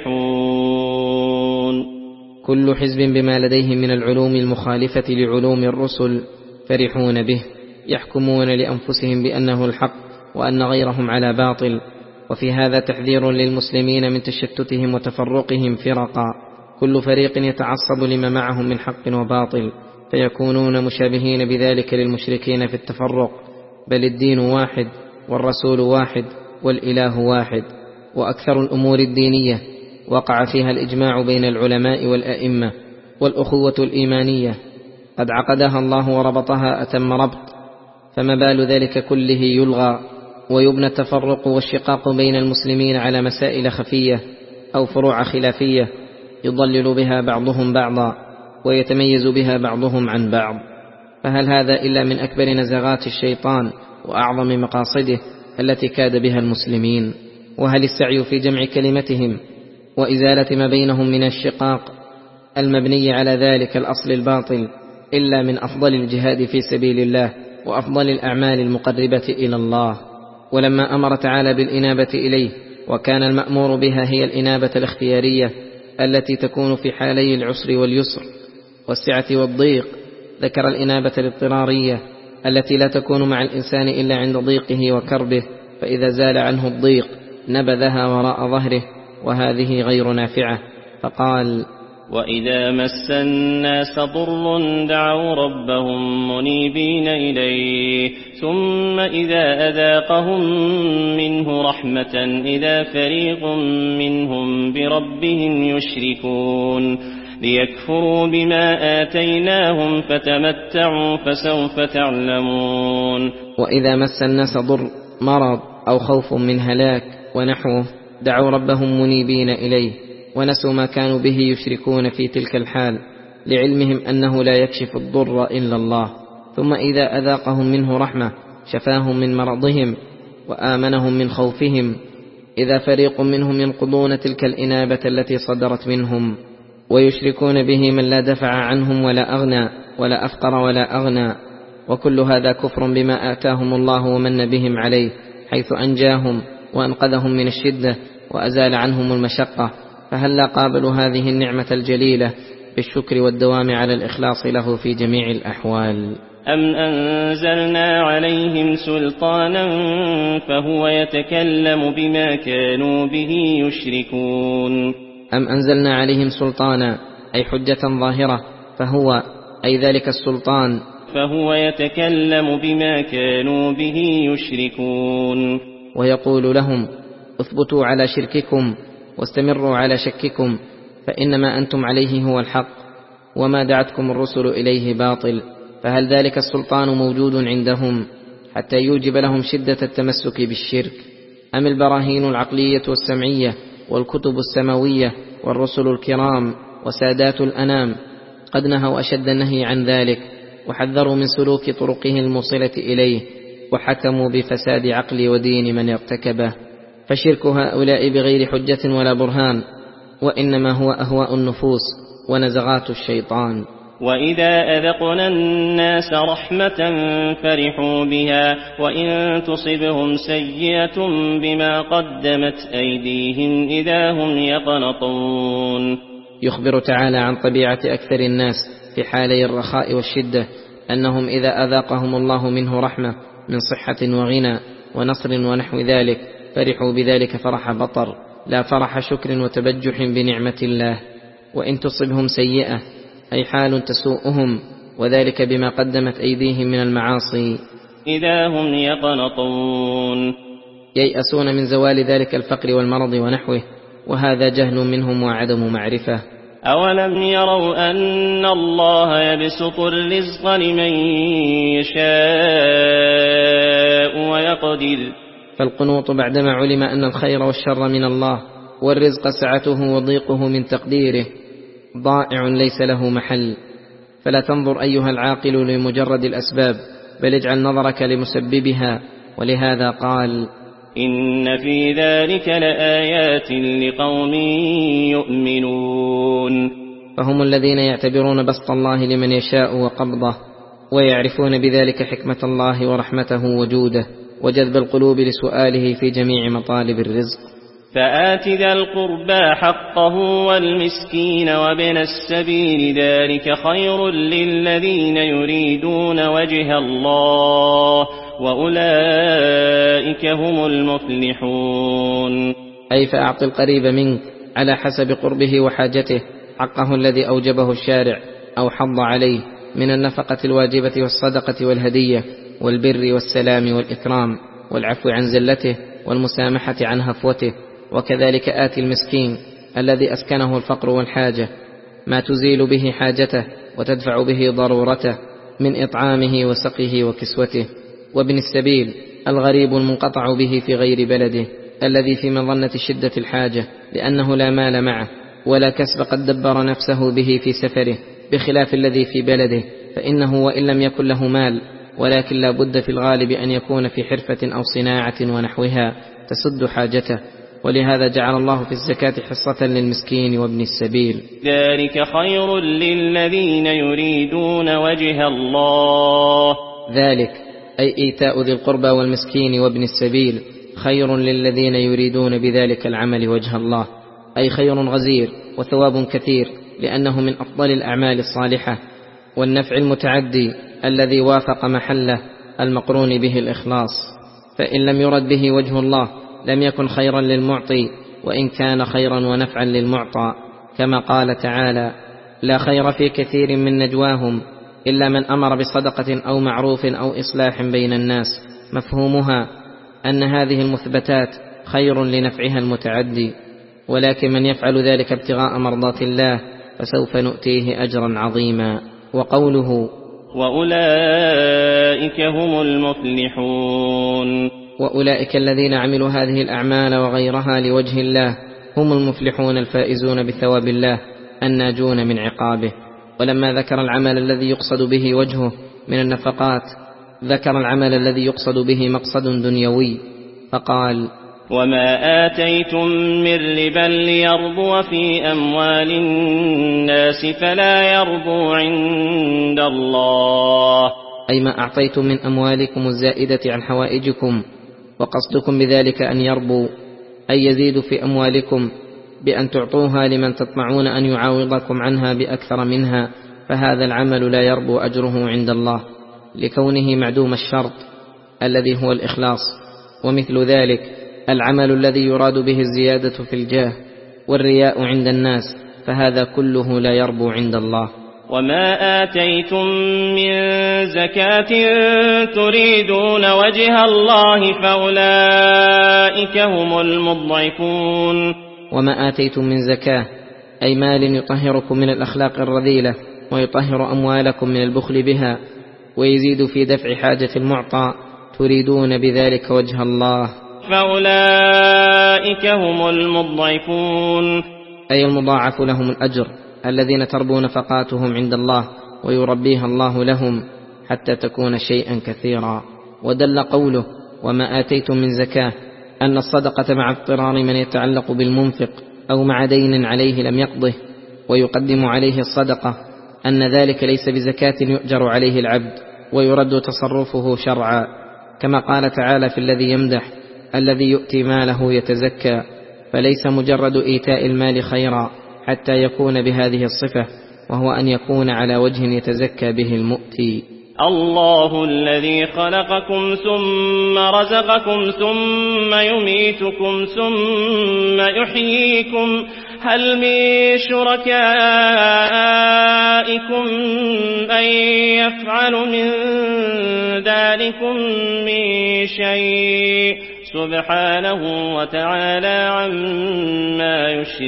S2: فرحون.
S3: كل حزب بما لديهم من العلوم المخالفة لعلوم الرسل فرحون به، يحكمون لأنفسهم بأنه الحق وأن غيرهم على باطل. وفي هذا تحذير للمسلمين من تشتتهم وتفرقهم فرقا، كل فريق يتعصب لما معهم من حق وباطل، فيكونون مشابهين بذلك للمشركين في التفرق. بل الدين واحد والرسول واحد والإله واحد. وأكثر الأمور الدينية وقع فيها الإجماع بين العلماء والأئمة، والأخوة الإيمانية قد عقدها الله وربطها أتم ربط، فما بال ذلك كله يلغى ويبنى التفرق والشقاق بين المسلمين على مسائل خفية أو فروع خلافية يضلل بها بعضهم بعضا ويتميز بها بعضهم عن بعض. فهل هذا إلا من أكبر نزغات الشيطان وأعظم مقاصده التي كاد بها المسلمين؟ وهل السعي في جمع كلمتهم وإزالة ما بينهم من الشقاق المبني على ذلك الأصل الباطل إلا من أفضل الجهاد في سبيل الله وأفضل الأعمال المقربة إلى الله؟ ولما أمر تعالى بالإنابة إليه، وكان المأمور بها هي الإنابة الاختيارية التي تكون في حالي العسر واليسر والسعة والضيق، ذكر الإنابة الاضطرارية التي لا تكون مع الإنسان إلا عند ضيقه وكربه، فإذا زال عنه الضيق نبذها وراء ظهره، وهذه غير نافعة. فقال
S2: وإذا مس الناس ضر دعوا ربهم منيبين إليه ثم إذا أذاقهم منه رحمة إذا فريق منهم بربهم يشركون ليكفروا بما آتيناهم فتمتعوا فسوف تعلمون.
S3: وإذا مس الناس ضر مرض أو خوف من هلاك ونحوه دعوا ربهم منيبين إليه، ونسوا ما كانوا به يشركون في تلك الحال لعلمهم أنه لا يكشف الضر إلا الله. ثم إذا أذاقهم منه رحمة شفاهم من مرضهم وآمنهم من خوفهم، إذا فريق منهم ينقضون تلك الإنابة التي صدرت منهم ويشركون به من لا دفع عنهم ولا أغنى ولا أفقر ولا أغنى. وكل هذا كفر بما آتاهم الله ومن بهم عليه، حيث أنجاهم وأنقذهم من الشدة وأزال عنهم المشقة. فهل لا قابلوا هذه النعمة الجليلة بالشكر والدوام على الإخلاص له في جميع الأحوال؟
S2: أم أنزلنا عليهم سلطانا فهو يتكلم بما كانوا به يشركون.
S3: أم أنزلنا عليهم سلطانا أي حجة ظاهرة، فهو أي ذلك السلطان
S2: فهو يتكلم بما كانوا به يشركون.
S3: ويقول لهم اثبتوا على شرككم واستمروا على شككم، فإنما أنتم عليه هو الحق وما دعتكم الرسل إليه باطل. فهل ذلك السلطان موجود عندهم حتى يوجب لهم شدة التمسك بالشرك؟ أم البراهين العقلية والسمعية والكتب السماوية والرسل الكرام وسادات الأنام قد نهوا أشد النهي عن ذلك وحذروا من سلوك طرقه الموصلة إليه، وحكموا بفساد عقل ودين من ارتكبه؟ فشرك هؤلاء بغير حجة ولا برهان، وإنما هو أهواء النفوس ونزغات الشيطان.
S2: وإذا أذقنا الناس رحمة فرحوا بها وإن تصبهم سيئة بما قدمت أيديهم إذا هم يقنطون.
S3: يخبر تعالى عن طبيعة أكثر الناس في حالي الرخاء والشدة، أنهم إذا أذاقهم الله منه رحمة من صحة وغنى ونصر ونحو ذلك فرحوا بذلك فرح بطر لا فرح شكر وتبجح بنعمة الله. وإن تصبهم سيئة أي حال تسوءهم وذلك بما قدمت أيديهم من المعاصي
S2: إذا هم يقنطون.
S3: ييأسون من زوال ذلك الفقر والمرض ونحوه، وهذا جهل منهم وعدم معرفة.
S2: أولم يروا أن الله يبسط الرزق لمن يشاء ويقدر.
S3: فالقنوط بعدما علم أن الخير والشر من الله، والرزق سعته وضيقه من تقديره، ضائع ليس له محل. فلا تنظر أيها العاقل لمجرد الأسباب، بل اجعل نظرك لمسببها. ولهذا قال:
S2: إن في ذلك لآيات لقوم يؤمنون.
S3: فهم الذين يعتبرون بسط الله لمن يشاء وقبضه، ويعرفون بذلك حكمة الله ورحمته وجوده، وجذب القلوب لسؤاله في جميع مطالب الرزق.
S2: فآت ذا القربى حقه والمسكين وابن السبيل، ذلك خير للذين يريدون وجه الله، وأولئك هم المفلحون.
S3: أي فأعط القريب منك على حسب قربه وحاجته حقه الذي أوجبه الشارع أو حض عليه من النفقة الواجبة والصدقة والهدية والبر والسلام والإكرام والعفو عن زلته والمسامحة عن هفوته. وكذلك آتي المسكين الذي أسكنه الفقر والحاجة ما تزيل به حاجته وتدفع به ضرورته من إطعامه وسقيه وكسوته. وابن السبيل الغريب المنقطع به في غير بلده، الذي في مظنة شدة الحاجة لأنه لا مال معه ولا كسب قد دبر نفسه به في سفره، بخلاف الذي في بلده، فإنه وإن لم يكن له مال ولكن لا بد في الغالب أن يكون في حرفة أو صناعة ونحوها تسد حاجته. ولهذا جعل الله في الزكاة حصة للمسكين وابن السبيل.
S2: ذلك خير للذين يريدون وجه الله.
S3: ذلك أي إيتاء ذي القربى والمسكين وابن السبيل خير للذين يريدون بذلك العمل وجه الله، أي خير غزير وثواب كثير، لأنه من أفضل الأعمال الصالحة والنفع المتعدي الذي وافق محله المقرون به الإخلاص. فإن لم يرد به وجه الله لم يكن خيرا للمعطي، وإن كان خيرا ونفعا للمعطى، كما قال تعالى: لا خير في كثير من نجواهم إلا من أمر بصدقة أو معروف أو إصلاح بين الناس. مفهومها أن هذه المثبتات خير لنفعها المتعدي، ولكن من يفعل ذلك ابتغاء مرضات الله فسوف نؤتيه أجرا عظيما. وقوله:
S2: وأولئك هم المفلحون.
S3: وأولئك الذين عملوا هذه الأعمال وغيرها لوجه الله هم المفلحون الفائزون بثواب الله الناجون من عقابه. ولما ذكر العمل الذي يقصد به وجهه من النفقات، ذكر العمل الذي يقصد به مقصد دنيوي فقال:
S2: وما آتيتم من ربا ليربو في أموال الناس فلا يربو عند الله.
S3: أي ما أعطيتم من أموالكم الزائدة عن حوائجكم، وقصدكم بذلك أن يربو، أي يزيد في أموالكم بأن تعطوها لمن تطمعون أن يعاوضكم عنها بأكثر منها، فهذا العمل لا يربو أجره عند الله لكونه معدوم الشرط الذي هو الإخلاص. ومثل ذلك العمل الذي يراد به الزيادة في الجاه والرياء عند الناس، فهذا كله لا يربو عند الله.
S2: وما آتيتم من زكاة تريدون وجه الله فأولئك هم المضعفون.
S3: وما آتيتم من زكاة أي مال يطهركم من الأخلاق الرذيلة ويطهر أموالكم من البخل بها ويزيد في دفع حاجة المعطى، تريدون بذلك وجه الله،
S2: فأولئك هم المضعفون،
S3: أي المضاعف لهم الأجر الذين تربو نفقاتهم عند الله ويربيها الله لهم حتى تكون شيئا كثيرا. ودل قوله وما آتيتم من زكاة أن الصدقة مع اضطرار من يتعلق بالمنفق أو مع دين عليه لم يقضه ويقدم عليه الصدقة، أن ذلك ليس بزكاة يؤجر عليه العبد ويرد تصرفه شرعا، كما قال تعالى في الذي يمدح: الذي يؤتي ماله يتزكى. فليس مجرد إيتاء المال خيرا حتى يكون بهذه الصفة، وهو أن يكون على وجه يتزكى به المؤتي.
S2: الله الذي خلقكم ثم رزقكم ثم يميتكم ثم يحييكم، هل من شركائكم من يفعل من ذلكم من شيء سبحانه وتعالى عما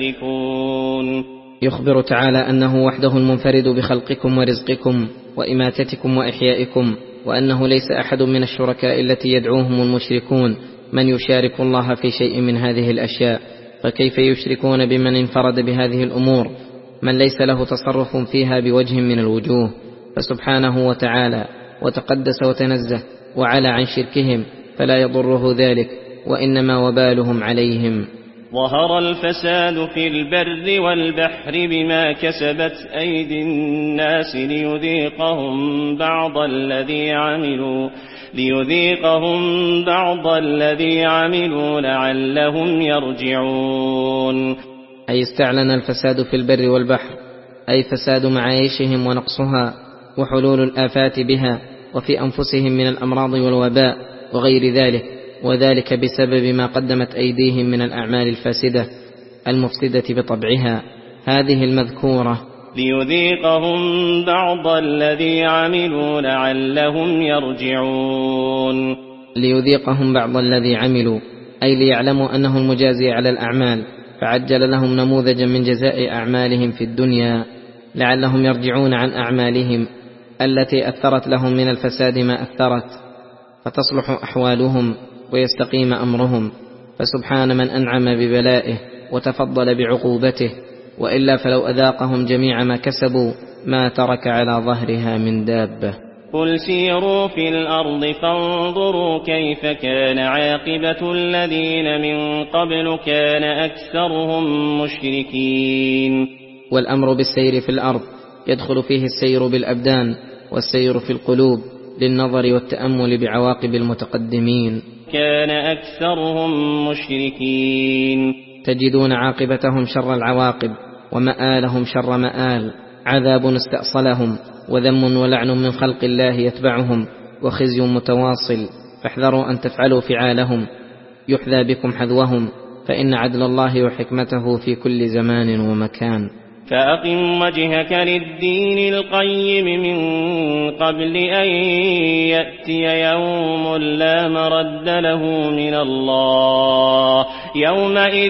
S2: يشركون.
S3: يخبر تعالى أنه وحده المنفرد بخلقكم ورزقكم وإماتتكم وإحيائكم، وأنه ليس أحد من الشركاء التي يدعوهم المشركون من يشارك الله في شيء من هذه الأشياء، فكيف يشركون بمن انفرد بهذه الأمور من ليس له تصرف فيها بوجه من الوجوه؟ فسبحانه وتعالى وتقدس وتنزه وعلى عن شركهم، فلا يضره ذلك، وإنما وبالهم عليهم.
S2: ظهر الفساد في البر والبحر بما كسبت أيدي الناس ليذيقهم بعض الذي عملوا ليذيقهم بعض الذي عملوا لعلهم يرجعون.
S3: أي استعلن الفساد في البر والبحر، أي فساد معايشهم ونقصها وحلول الآفات بها، وفي أنفسهم من الأمراض والوباء وغير ذلك، وذلك بسبب ما قدمت أيديهم من الأعمال الفاسدة المفسدة بطبعها هذه المذكورة.
S2: ليذيقهم بعض الذي عملوا لعلهم يرجعون.
S3: ليذيقهم بعض الذي عملوا، أي ليعلموا أنه المجازي على الأعمال، فعجل لهم نموذجا من جزاء أعمالهم في الدنيا لعلهم يرجعون عن أعمالهم التي أثرت لهم من الفساد ما أثرت، فتصلح أحوالهم ويستقيم أمرهم. فسبحان من أنعم ببلائه وتفضل بعقوبته، وإلا فلو أذاقهم جميع ما كسبوا ما ترك على ظهرها من دابة.
S2: قل سيروا في الأرض فانظروا كيف كان عاقبة الذين من قبل كان أكثرهم مشركين.
S3: والأمر بالسير في الأرض يدخل فيه السير بالأبدان والسير في القلوب للنظر والتأمل بعواقب المتقدمين.
S2: كان أكثرهم مشركين.
S3: تجدون عاقبتهم شر العواقب ومآلهم شر مآل، عذاب استأصلهم وذم ولعن من خلق الله يتبعهم وخزي متواصل، فاحذروا أن تفعلوا فعالهم يحذى بكم حذوهم، فإن عدل الله وحكمته في كل زمان ومكان.
S2: فأقم وجهك للدين القيم من قبل أن يأتي يوم لا مرد له من الله يومئذ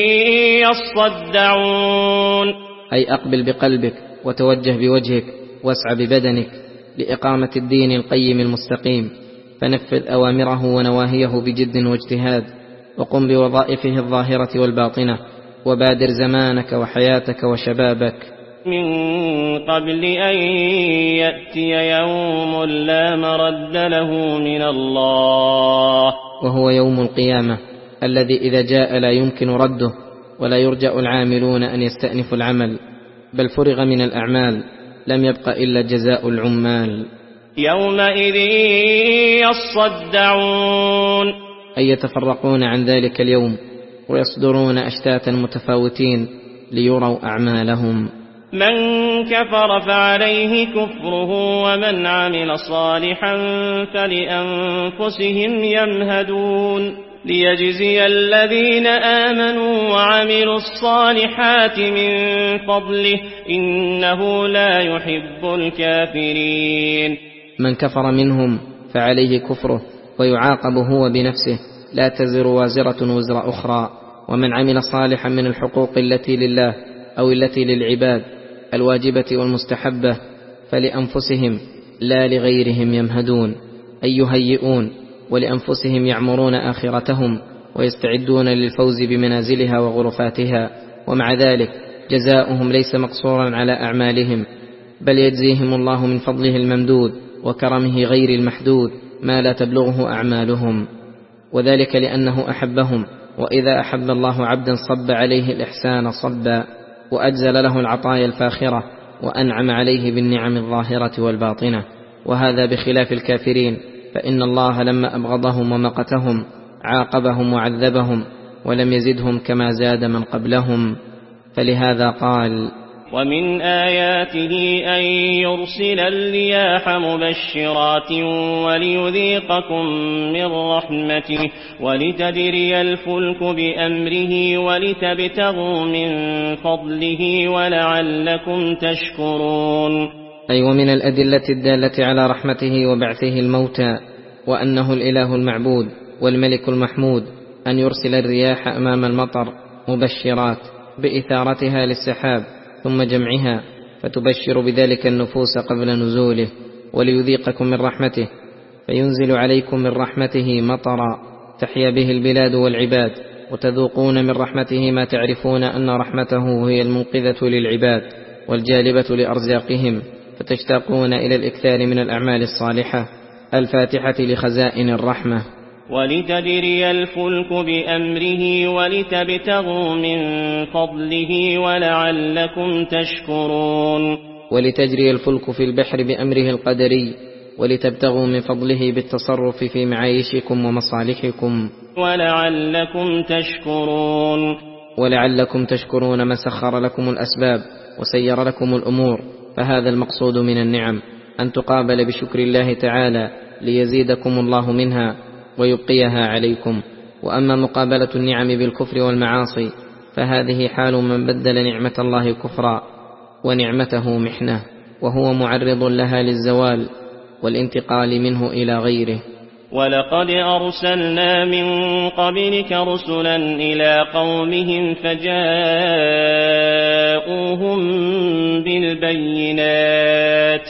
S2: يصدعون.
S3: أي أقبل بقلبك وتوجه بوجهك واسع ببدنك لإقامة الدين القيم المستقيم، فنفذ أوامره ونواهيه بجد واجتهاد، وقم بوظائفه الظاهرة والباطنة، وبادر زمانك وحياتك وشبابك
S2: من قبل أن يأتي يوم لا مرد له من الله،
S3: وهو يوم القيامة الذي إذا جاء لا يمكن رده، ولا يرجأ العاملون أن يستأنفوا العمل، بل فرغ من الأعمال، لم يبق إلا جزاء العمال.
S2: يومئذ يصدعون،
S3: أي يتفرقون عن ذلك اليوم ويصدرون أشتاتا متفاوتين ليروا أعمالهم.
S2: من كفر فعليه كفره ومن عمل صالحا فلأنفسهم يمهدون، ليجزي الذين آمنوا وعملوا الصالحات من فضله إنه لا يحب الكافرين.
S3: من كفر منهم فعليه كفره ويعاقب هو بنفسه، لا تزر وازرة وزر أخرى. ومن عمل صالحا من الحقوق التي لله أو التي للعباد الواجبة والمستحبة فلأنفسهم لا لغيرهم يمهدون، أي يهيئون، ولأنفسهم يعمرون آخرتهم ويستعدون للفوز بمنازلها وغرفاتها. ومع ذلك جزاؤهم ليس مقصورا على أعمالهم، بل يجزيهم الله من فضله الممدود وكرمه غير المحدود ما لا تبلغه أعمالهم، وذلك لأنه أحبهم، وإذا أحب الله عبدا صب عليه الإحسان صبا، وأجزل له العطايا الفاخرة، وأنعم عليه بالنعم الظاهرة والباطنة. وهذا بخلاف الكافرين، فإن الله لما أبغضهم ومقتهم عاقبهم وعذبهم ولم يزدهم كما زاد من قبلهم. فلهذا قال:
S2: ومن آياته أن يرسل الرياح مبشرات وليذيقكم من رحمته ولتجري الفلك بأمره ولتبتغوا من فضله ولعلكم تشكرون.
S3: أي ومن الأدلة الدالة على رحمته وبعثه الموتى وأنه الإله المعبود والملك المحمود أن يرسل الرياح أمام المطر مبشرات بإثارتها للسحاب ثم جمعها، فتبشر بذلك النفوس قبل نزوله، وليذيقكم من رحمته، فينزل عليكم من رحمته مطرا تحيا به البلاد والعباد، وتذوقون من رحمته ما تعرفون أن رحمته هي المنقذة للعباد والجالبة لأرزاقهم، فتشتاقون إلى الإكثار من الأعمال الصالحة. الفاتحة لخزائن الرحمة.
S2: ولتجري الفلك بأمره ولتبتغوا من فضله ولعلكم تشكرون.
S3: ولتجري الفلك في البحر بأمره القدري ولتبتغوا من فضله بالتصرف في معايشكم ومصالحكم
S2: ولعلكم تشكرون.
S3: ولعلكم تشكرون ما سخر لكم الأسباب وسير لكم الأمور، فهذا المقصود من النعم أن تقابل بشكر الله تعالى ليزيدكم الله منها ويبقيها عليكم. وأما مقابلة النعم بالكفر والمعاصي فهذه حال من بدل نعمة الله كفرا ونعمته محنة، وهو معرض لها للزوال والانتقال منه إلى غيره.
S2: ولقد أرسلنا من قبلك رسلا إلى قومهم فجاءوهم بالبينات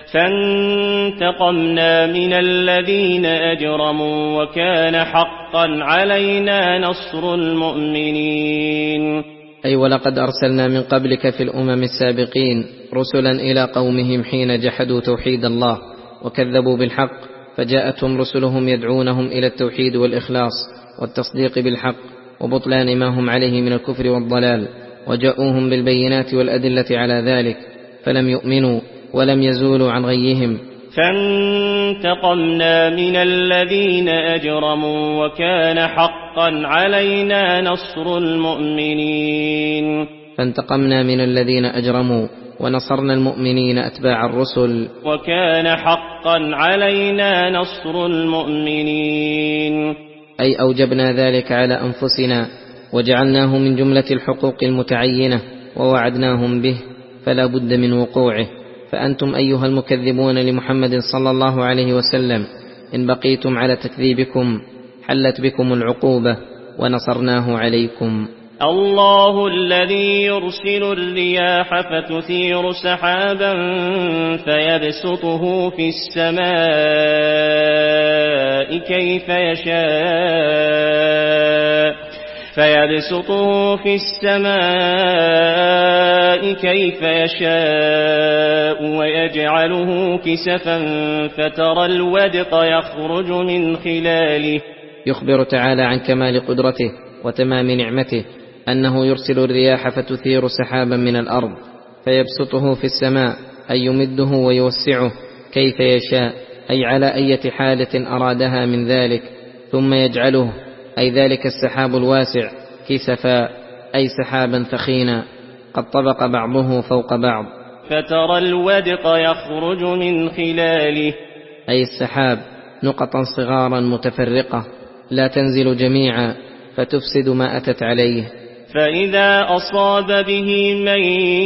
S2: فانتقمنا من الذين أجرموا وكان حقا علينا نصر المؤمنين.
S3: أي ولقد أرسلنا من قبلك في الأمم السابقين رسلا إلى قومهم حين جحدوا توحيد الله وكذبوا بالحق، فجاءتهم رسلهم يدعونهم إلى التوحيد والإخلاص والتصديق بالحق وبطلان ما هم عليه من الكفر والضلال، وجاءوهم بالبينات والأدلة على ذلك فلم يؤمنوا ولم يزولوا عن غيهم.
S2: فانتقمنا من الذين أجرموا وكان حقا علينا نصر المؤمنين.
S3: فانتقمنا من الذين أجرموا ونصرنا المؤمنين أتباع الرسل،
S2: وكان حقا علينا نصر المؤمنين.
S3: أي أوجبنا ذلك على أنفسنا وجعلناه من جملة الحقوق المتعينة ووعدناهم به فلا بد من وقوعه. فأنتم أيها المكذبون لمحمد صلى الله عليه وسلم إن بقيتم على تكذيبكم حلت بكم العقوبة ونصرناه عليكم.
S2: الله الذي يرسل الرياح فتثير سحابا فيبسطه في السماء كيف يشاء فيبسطه في السماء كيف يشاء ويجعله كسفا فترى الودق يخرج من خلاله.
S3: يخبر تعالى عن كمال قدرته وتمام نعمته أنه يرسل الرياح فتثير سحابا من الأرض فيبسطه في السماء، أي يمده ويوسعه كيف يشاء، أي على أي حالة أرادها من ذلك، ثم يجعله أي ذلك السحاب الواسع كسفا، أي سحابا ثخينا قد طبق بعضه فوق بعض.
S2: فترى الودق يخرج من خلاله،
S3: أي السحاب نقطا صغارا متفرقة لا تنزل جميعا فتفسد ما أتت عليه.
S2: فإذا أصاب به من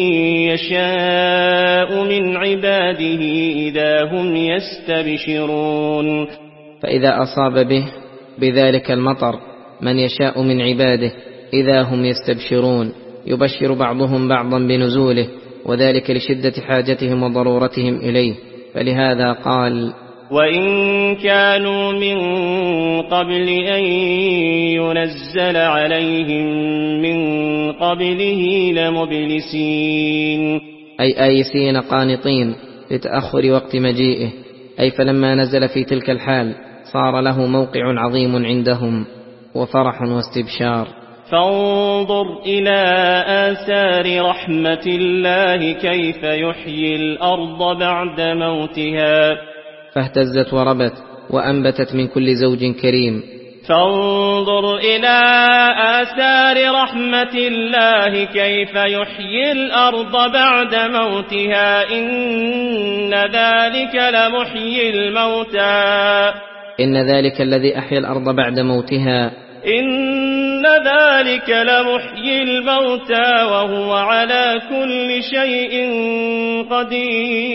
S2: يشاء من عباده إذا هم يستبشرون.
S3: فإذا أصاب به بذلك المطر من يشاء من عباده إذا هم يستبشرون، يبشر بعضهم بعضا بنزوله، وذلك لشدة حاجتهم وضرورتهم إليه، فلهذا قال:
S2: وإن كانوا من قبل أن ينزل عليهم من قبله لمبلسين،
S3: أي آيسين قانطين لتأخر وقت مجيئه، أي فلما نزل في تلك الحال صار له موقع عظيم عندهم وفرح واستبشار.
S2: فانظر إلى آثار رحمة الله كيف يحيي الأرض بعد موتها،
S3: فاهتزت وربت وأنبتت من كل زوج كريم.
S2: فانظر إلى آثار رحمة الله كيف يحيي الأرض بعد موتها إن ذلك لمحيي الموتى
S3: إن ذلك الذي أحيا الأرض بعد موتها
S2: إن ذلك لمحيي الموتى وهو على كل شيء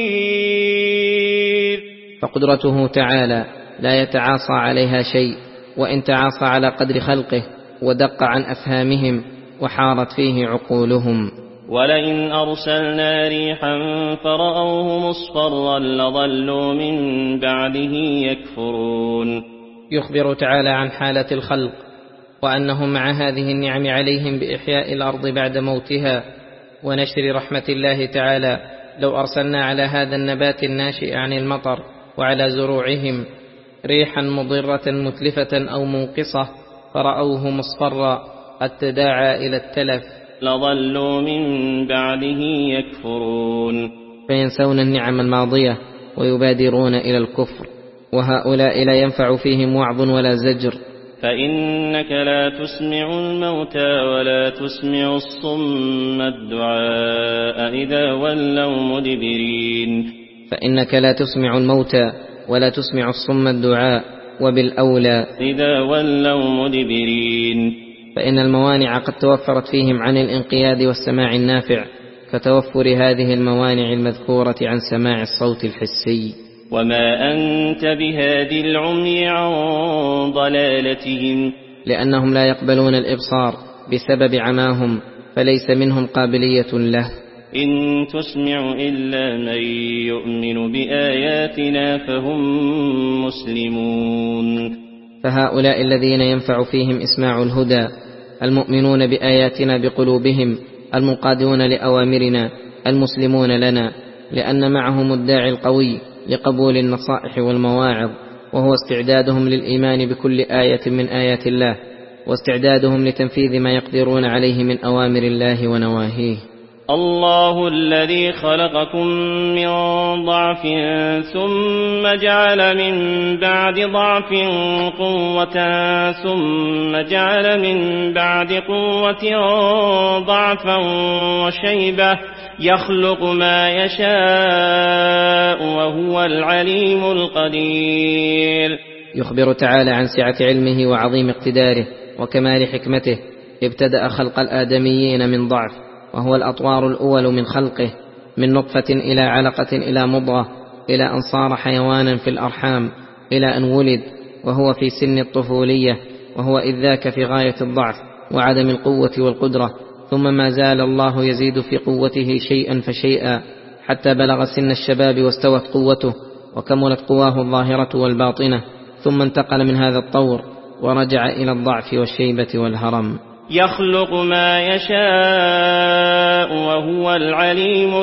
S2: قدير.
S3: فقدرته تعالى لا يتعاصى عليها شيء، وإن تعاصى على قدر خلقه ودق عن أفهامهم وحارت فيه عقولهم.
S2: ولئن أرسلنا ريحا فرأوه مصفرا لظلوا من بعده يكفرون.
S3: يخبر تعالى عن حالة الخلق، وأنهم مع هذه النعم عليهم بإحياء الأرض بعد موتها ونشر رحمة الله تعالى، لو أرسلنا على هذا النبات الناشئ عن المطر وعلى زروعهم ريحا مضرة متلفة أو منقصة فرأوه مصفرا قد تداعى إلى التلف
S2: لظلوا من بعده يكفرون،
S3: فينسون النعم الماضية ويبادرون إلى الكفر، وهؤلاء لا ينفع فيهم وعظ ولا زجر.
S2: فإنك لا تسمع الموتى ولا تسمع الصم الدعاء إذا ولوا مدبرين.
S3: فإنك لا تسمع الموتى ولا تسمع الصم الدعاء، وبالأولى
S2: إذا ولوا مدبرين،
S3: فإن الموانع قد توفرت فيهم عن الانقياد والسماع النافع، كتوفر هذه الموانع المذكورة عن سماع الصوت الحسي.
S2: وما أنت بهادي العمي عن ضلالتهم،
S3: لأنهم لا يقبلون الإبصار بسبب عماهم، فليس منهم قابلية له.
S2: إن تسمع إلا من يؤمن بآياتنا فهم مسلمون.
S3: فهؤلاء الذين ينفع فيهم إسماع الهدى المؤمنون بآياتنا بقلوبهم، المنقادون لأوامرنا، المسلمون لنا، لأن معهم الداعي القوي لقبول النصائح والمواعظ، وهو استعدادهم للإيمان بكل آية من آيات الله، واستعدادهم لتنفيذ ما يقدرون عليه من أوامر الله ونواهيه.
S2: الله الذي خلقكم من ضعف ثم جعل من بعد ضعف قوة ثم جعل من بعد قوة ضعفا وشيبة يخلق ما يشاء وهو العليم القدير.
S3: يخبر تعالى عن سعة علمه وعظيم اقتداره وكمال حكمته. ابتدأ خلق الآدميين من ضعف، وهو الأطوار الأول من خلقه، من نطفة إلى علقة إلى مضغة إلى أن صار حيوانا في الأرحام إلى أن ولد وهو في سن الطفولية، وهو إذ ذاك في غاية الضعف وعدم القوة والقدرة، ثم ما زال الله يزيد في قوته شيئا فشيئا حتى بلغ سن الشباب واستوت قوته وكملت قواه الظاهرة والباطنة، ثم انتقل من هذا الطور ورجع إلى الضعف والشيبة والهرم.
S2: يخلق ما يشاء وهو العليم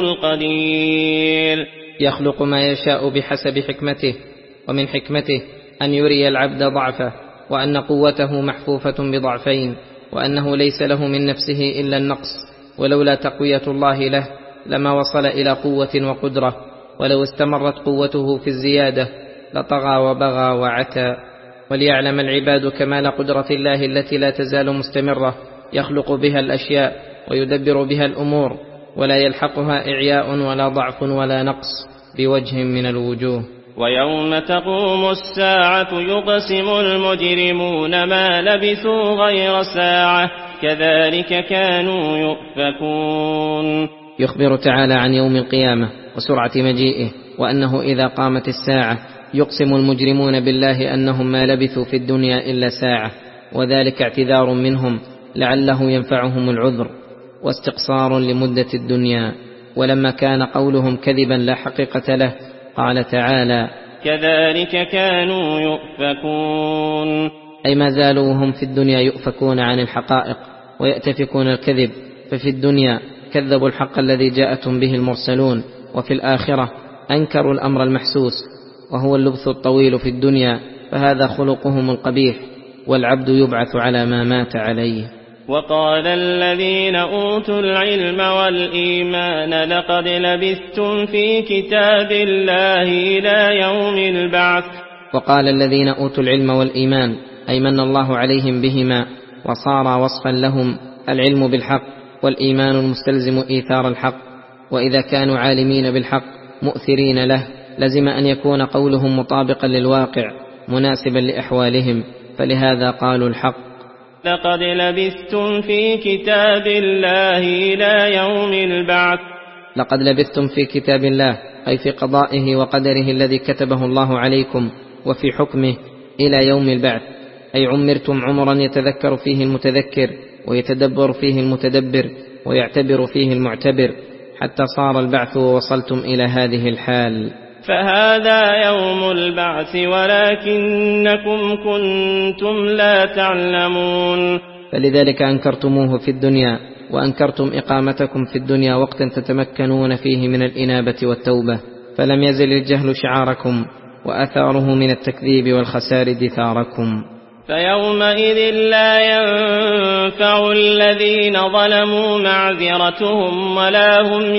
S2: القدير.
S3: يخلق ما يشاء بحسب حكمته، ومن حكمته أن يري العبد ضعفه، وأن قوته محفوفة بضعفين، وأنه ليس له من نفسه إلا النقص، ولولا تقوية الله له لما وصل إلى قوة وقدرة، ولو استمرت قوته في الزيادة لطغى وبغى وعتى. وليعلم العباد كمال قدرة الله التي لا تزال مستمرة، يخلق بها الأشياء ويدبر بها الأمور، ولا يلحقها إعياء ولا ضعف ولا نقص بوجه من الوجوه.
S2: ويوم تقوم الساعة يقسم المجرمون ما لبثوا غير ساعة كذلك كانوا يؤفكون.
S3: يخبر تعالى عن يوم القيامة وسرعة مجيئه، وأنه إذا قامت الساعة يقسم المجرمون بالله أنهم ما لبثوا في الدنيا إلا ساعة، وذلك اعتذار منهم لعله ينفعهم العذر واستقصار لمدة الدنيا. ولما كان قولهم كذبا لا حقيقة له قال تعالى
S2: كذلك كانوا يؤفكون،
S3: أي ما زالوا وهم في الدنيا يؤفكون عن الحقائق ويأتفكون الكذب. ففي الدنيا كذبوا الحق الذي جاءتهم به المرسلون، وفي الآخرة أنكروا الأمر المحسوس وهو اللبث الطويل في الدنيا، فهذا خلقهم القبيح، والعبد يبعث على ما مات عليه.
S2: وقال الذين أوتوا العلم والإيمان لقد لبثتم في كتاب الله إلى يوم البعث.
S3: وقال الذين أوتوا العلم والإيمان أي من الله عليهم بهما، وصار وصفا لهم العلم بالحق والإيمان المستلزم إيثار الحق. وإذا كانوا عالمين بالحق مؤثرين له لزم أن يكون قولهم مطابقا للواقع مناسبا لأحوالهم، فلهذا قالوا الحق.
S2: لقد لبثتم في كتاب الله إلى يوم البعث.
S3: لقد لبثتم في كتاب الله أي في قضائه وقدره الذي كتبه الله عليكم وفي حكمه إلى يوم البعث، أي عمرتم عمرا يتذكر فيه المتذكر ويتدبر فيه المتدبر ويعتبر فيه المعتبر، حتى صار البعث ووصلتم إلى هذه الحال.
S2: فهذا يوم البعث ولكنكم كنتم لا تعلمون.
S3: فلذلك أنكرتموه في الدنيا، وأنكرتم إقامتكم في الدنيا وقتا تتمكنون فيه من الإنابة والتوبة، فلم يزل الجهل شعاركم وأثاره من التكذيب والخسار دثاركم.
S2: فيومئذ لا ينفع الذين ظلموا معذرتهم ولا هم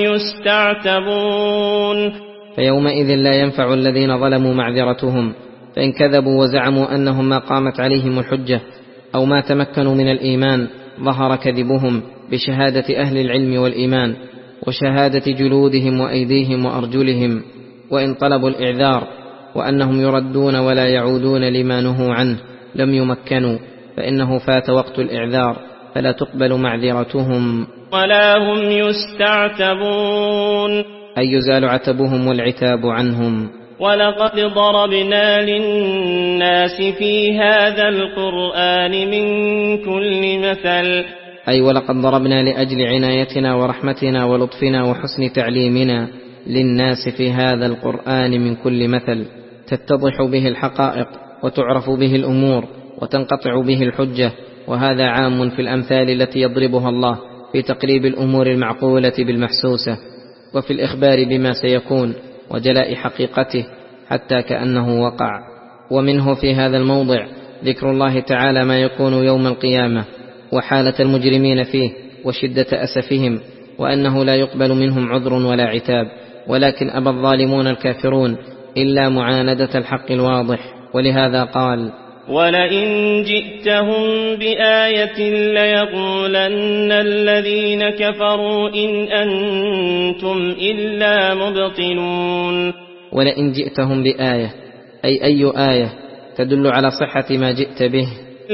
S2: يستعتبون.
S3: فيومئذ لا ينفع الذين ظلموا معذرتهم، فإن كذبوا وزعموا أنهم ما قامت عليهم الحجة أو ما تمكنوا من الإيمان ظهر كذبهم بشهادة أهل العلم والإيمان وشهادة جلودهم وأيديهم وأرجلهم، وإن طلبوا الإعذار وأنهم يردون ولا يعودون لما نهوا عنه لم يمكنوا، فإنه فات وقت الإعذار فلا تقبل معذرتهم
S2: ولا هم يستعتبون،
S3: أي يزال عتبهم والعتاب عنهم.
S2: ولقد ضربنا للناس في هذا القرآن من كل مثل،
S3: أي ولقد ضربنا لأجل عنايتنا ورحمتنا ولطفنا وحسن تعليمنا للناس في هذا القرآن من كل مثل تتضح به الحقائق وتعرف به الأمور وتنقطع به الحجة، وهذا عام في الأمثال التي يضربها الله في تقريب الأمور المعقولة بالمحسوسة، وفي الإخبار بما سيكون وجلاء حقيقته حتى كأنه وقع. ومنه في هذا الموضع ذكر الله تعالى ما يكون يوم القيامة وحالة المجرمين فيه وشدة أسفهم، وأنه لا يقبل منهم عذر ولا عتاب، ولكن أبى الظالمون الكافرون إلا معاندة الحق الواضح، ولهذا قال:
S2: ولئن جئتهم بآية ليقولن الذين كفروا إن أنتم إلا مبطلون.
S3: ولئن جئتهم بآية أي أي آية تدل على صحة ما جئت به.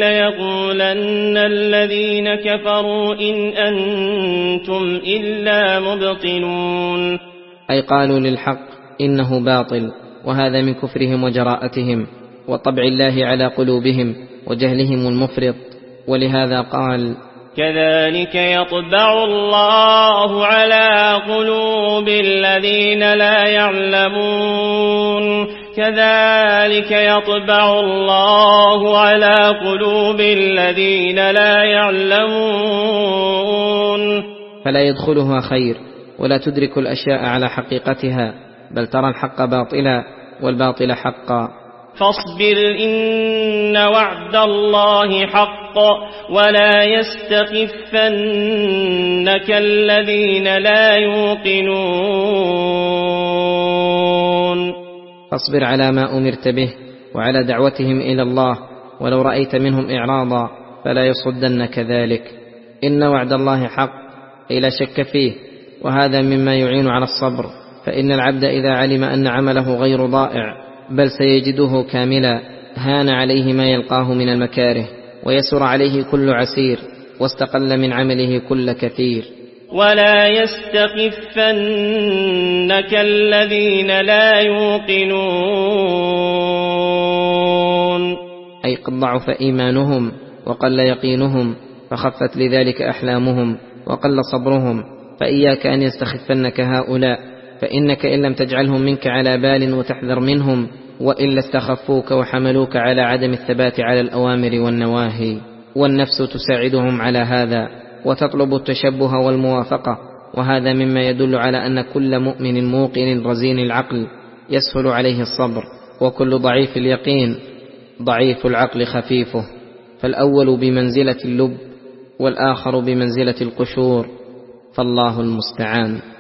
S2: ليقولن الذين كفروا إن أنتم إلا مبطلون،
S3: أي قالوا للحق إنه باطل، وهذا من كفرهم وجراءتهم وطبع الله على قلوبهم وجهلهم المفرط، ولهذا قال:
S2: كذلك يطبع الله على قلوب الذين لا يعلمون. كذلك يطبع الله على قلوب الذين لا يعلمون.
S3: فلا يدخلها خير ولا تدرك الأشياء على حقيقتها، بل ترى الحق باطلا والباطل حقا.
S2: فاصبر إن وعد الله حق ولا يستخفنك الذين لا يوقنون.
S3: فاصبر على ما أمرت به وعلى دعوتهم إلى الله، ولو رأيت منهم إعراضا فلا يصدنك ذلك. إن وعد الله حق أي لا شك فيه، وهذا مما يعين على الصبر، فإن العبد إذا علم أن عمله غير ضائع بل سيجده كاملا هان عليه ما يلقاه من المكاره، ويسر عليه كل عسير، واستقل من عمله كل كثير.
S2: ولا يستخفنك الذين لا يوقنون،
S3: أي قد ضعف إيمانهم وقل يقينهم، فخفت لذلك أحلامهم وقل صبرهم، فإياك أن يستخفنك هؤلاء، فإنك إن لم تجعلهم منك على بال وتحذر منهم وإلا استخفوك وحملوك على عدم الثبات على الأوامر والنواهي، والنفس تساعدهم على هذا وتطلب التشبه والموافقة، وهذا مما يدل على أن كل مؤمن موقن رزين العقل يسهل عليه الصبر، وكل ضعيف اليقين ضعيف العقل خفيفه، فالأول بمنزلة اللب والآخر بمنزلة القشور، فالله المستعان.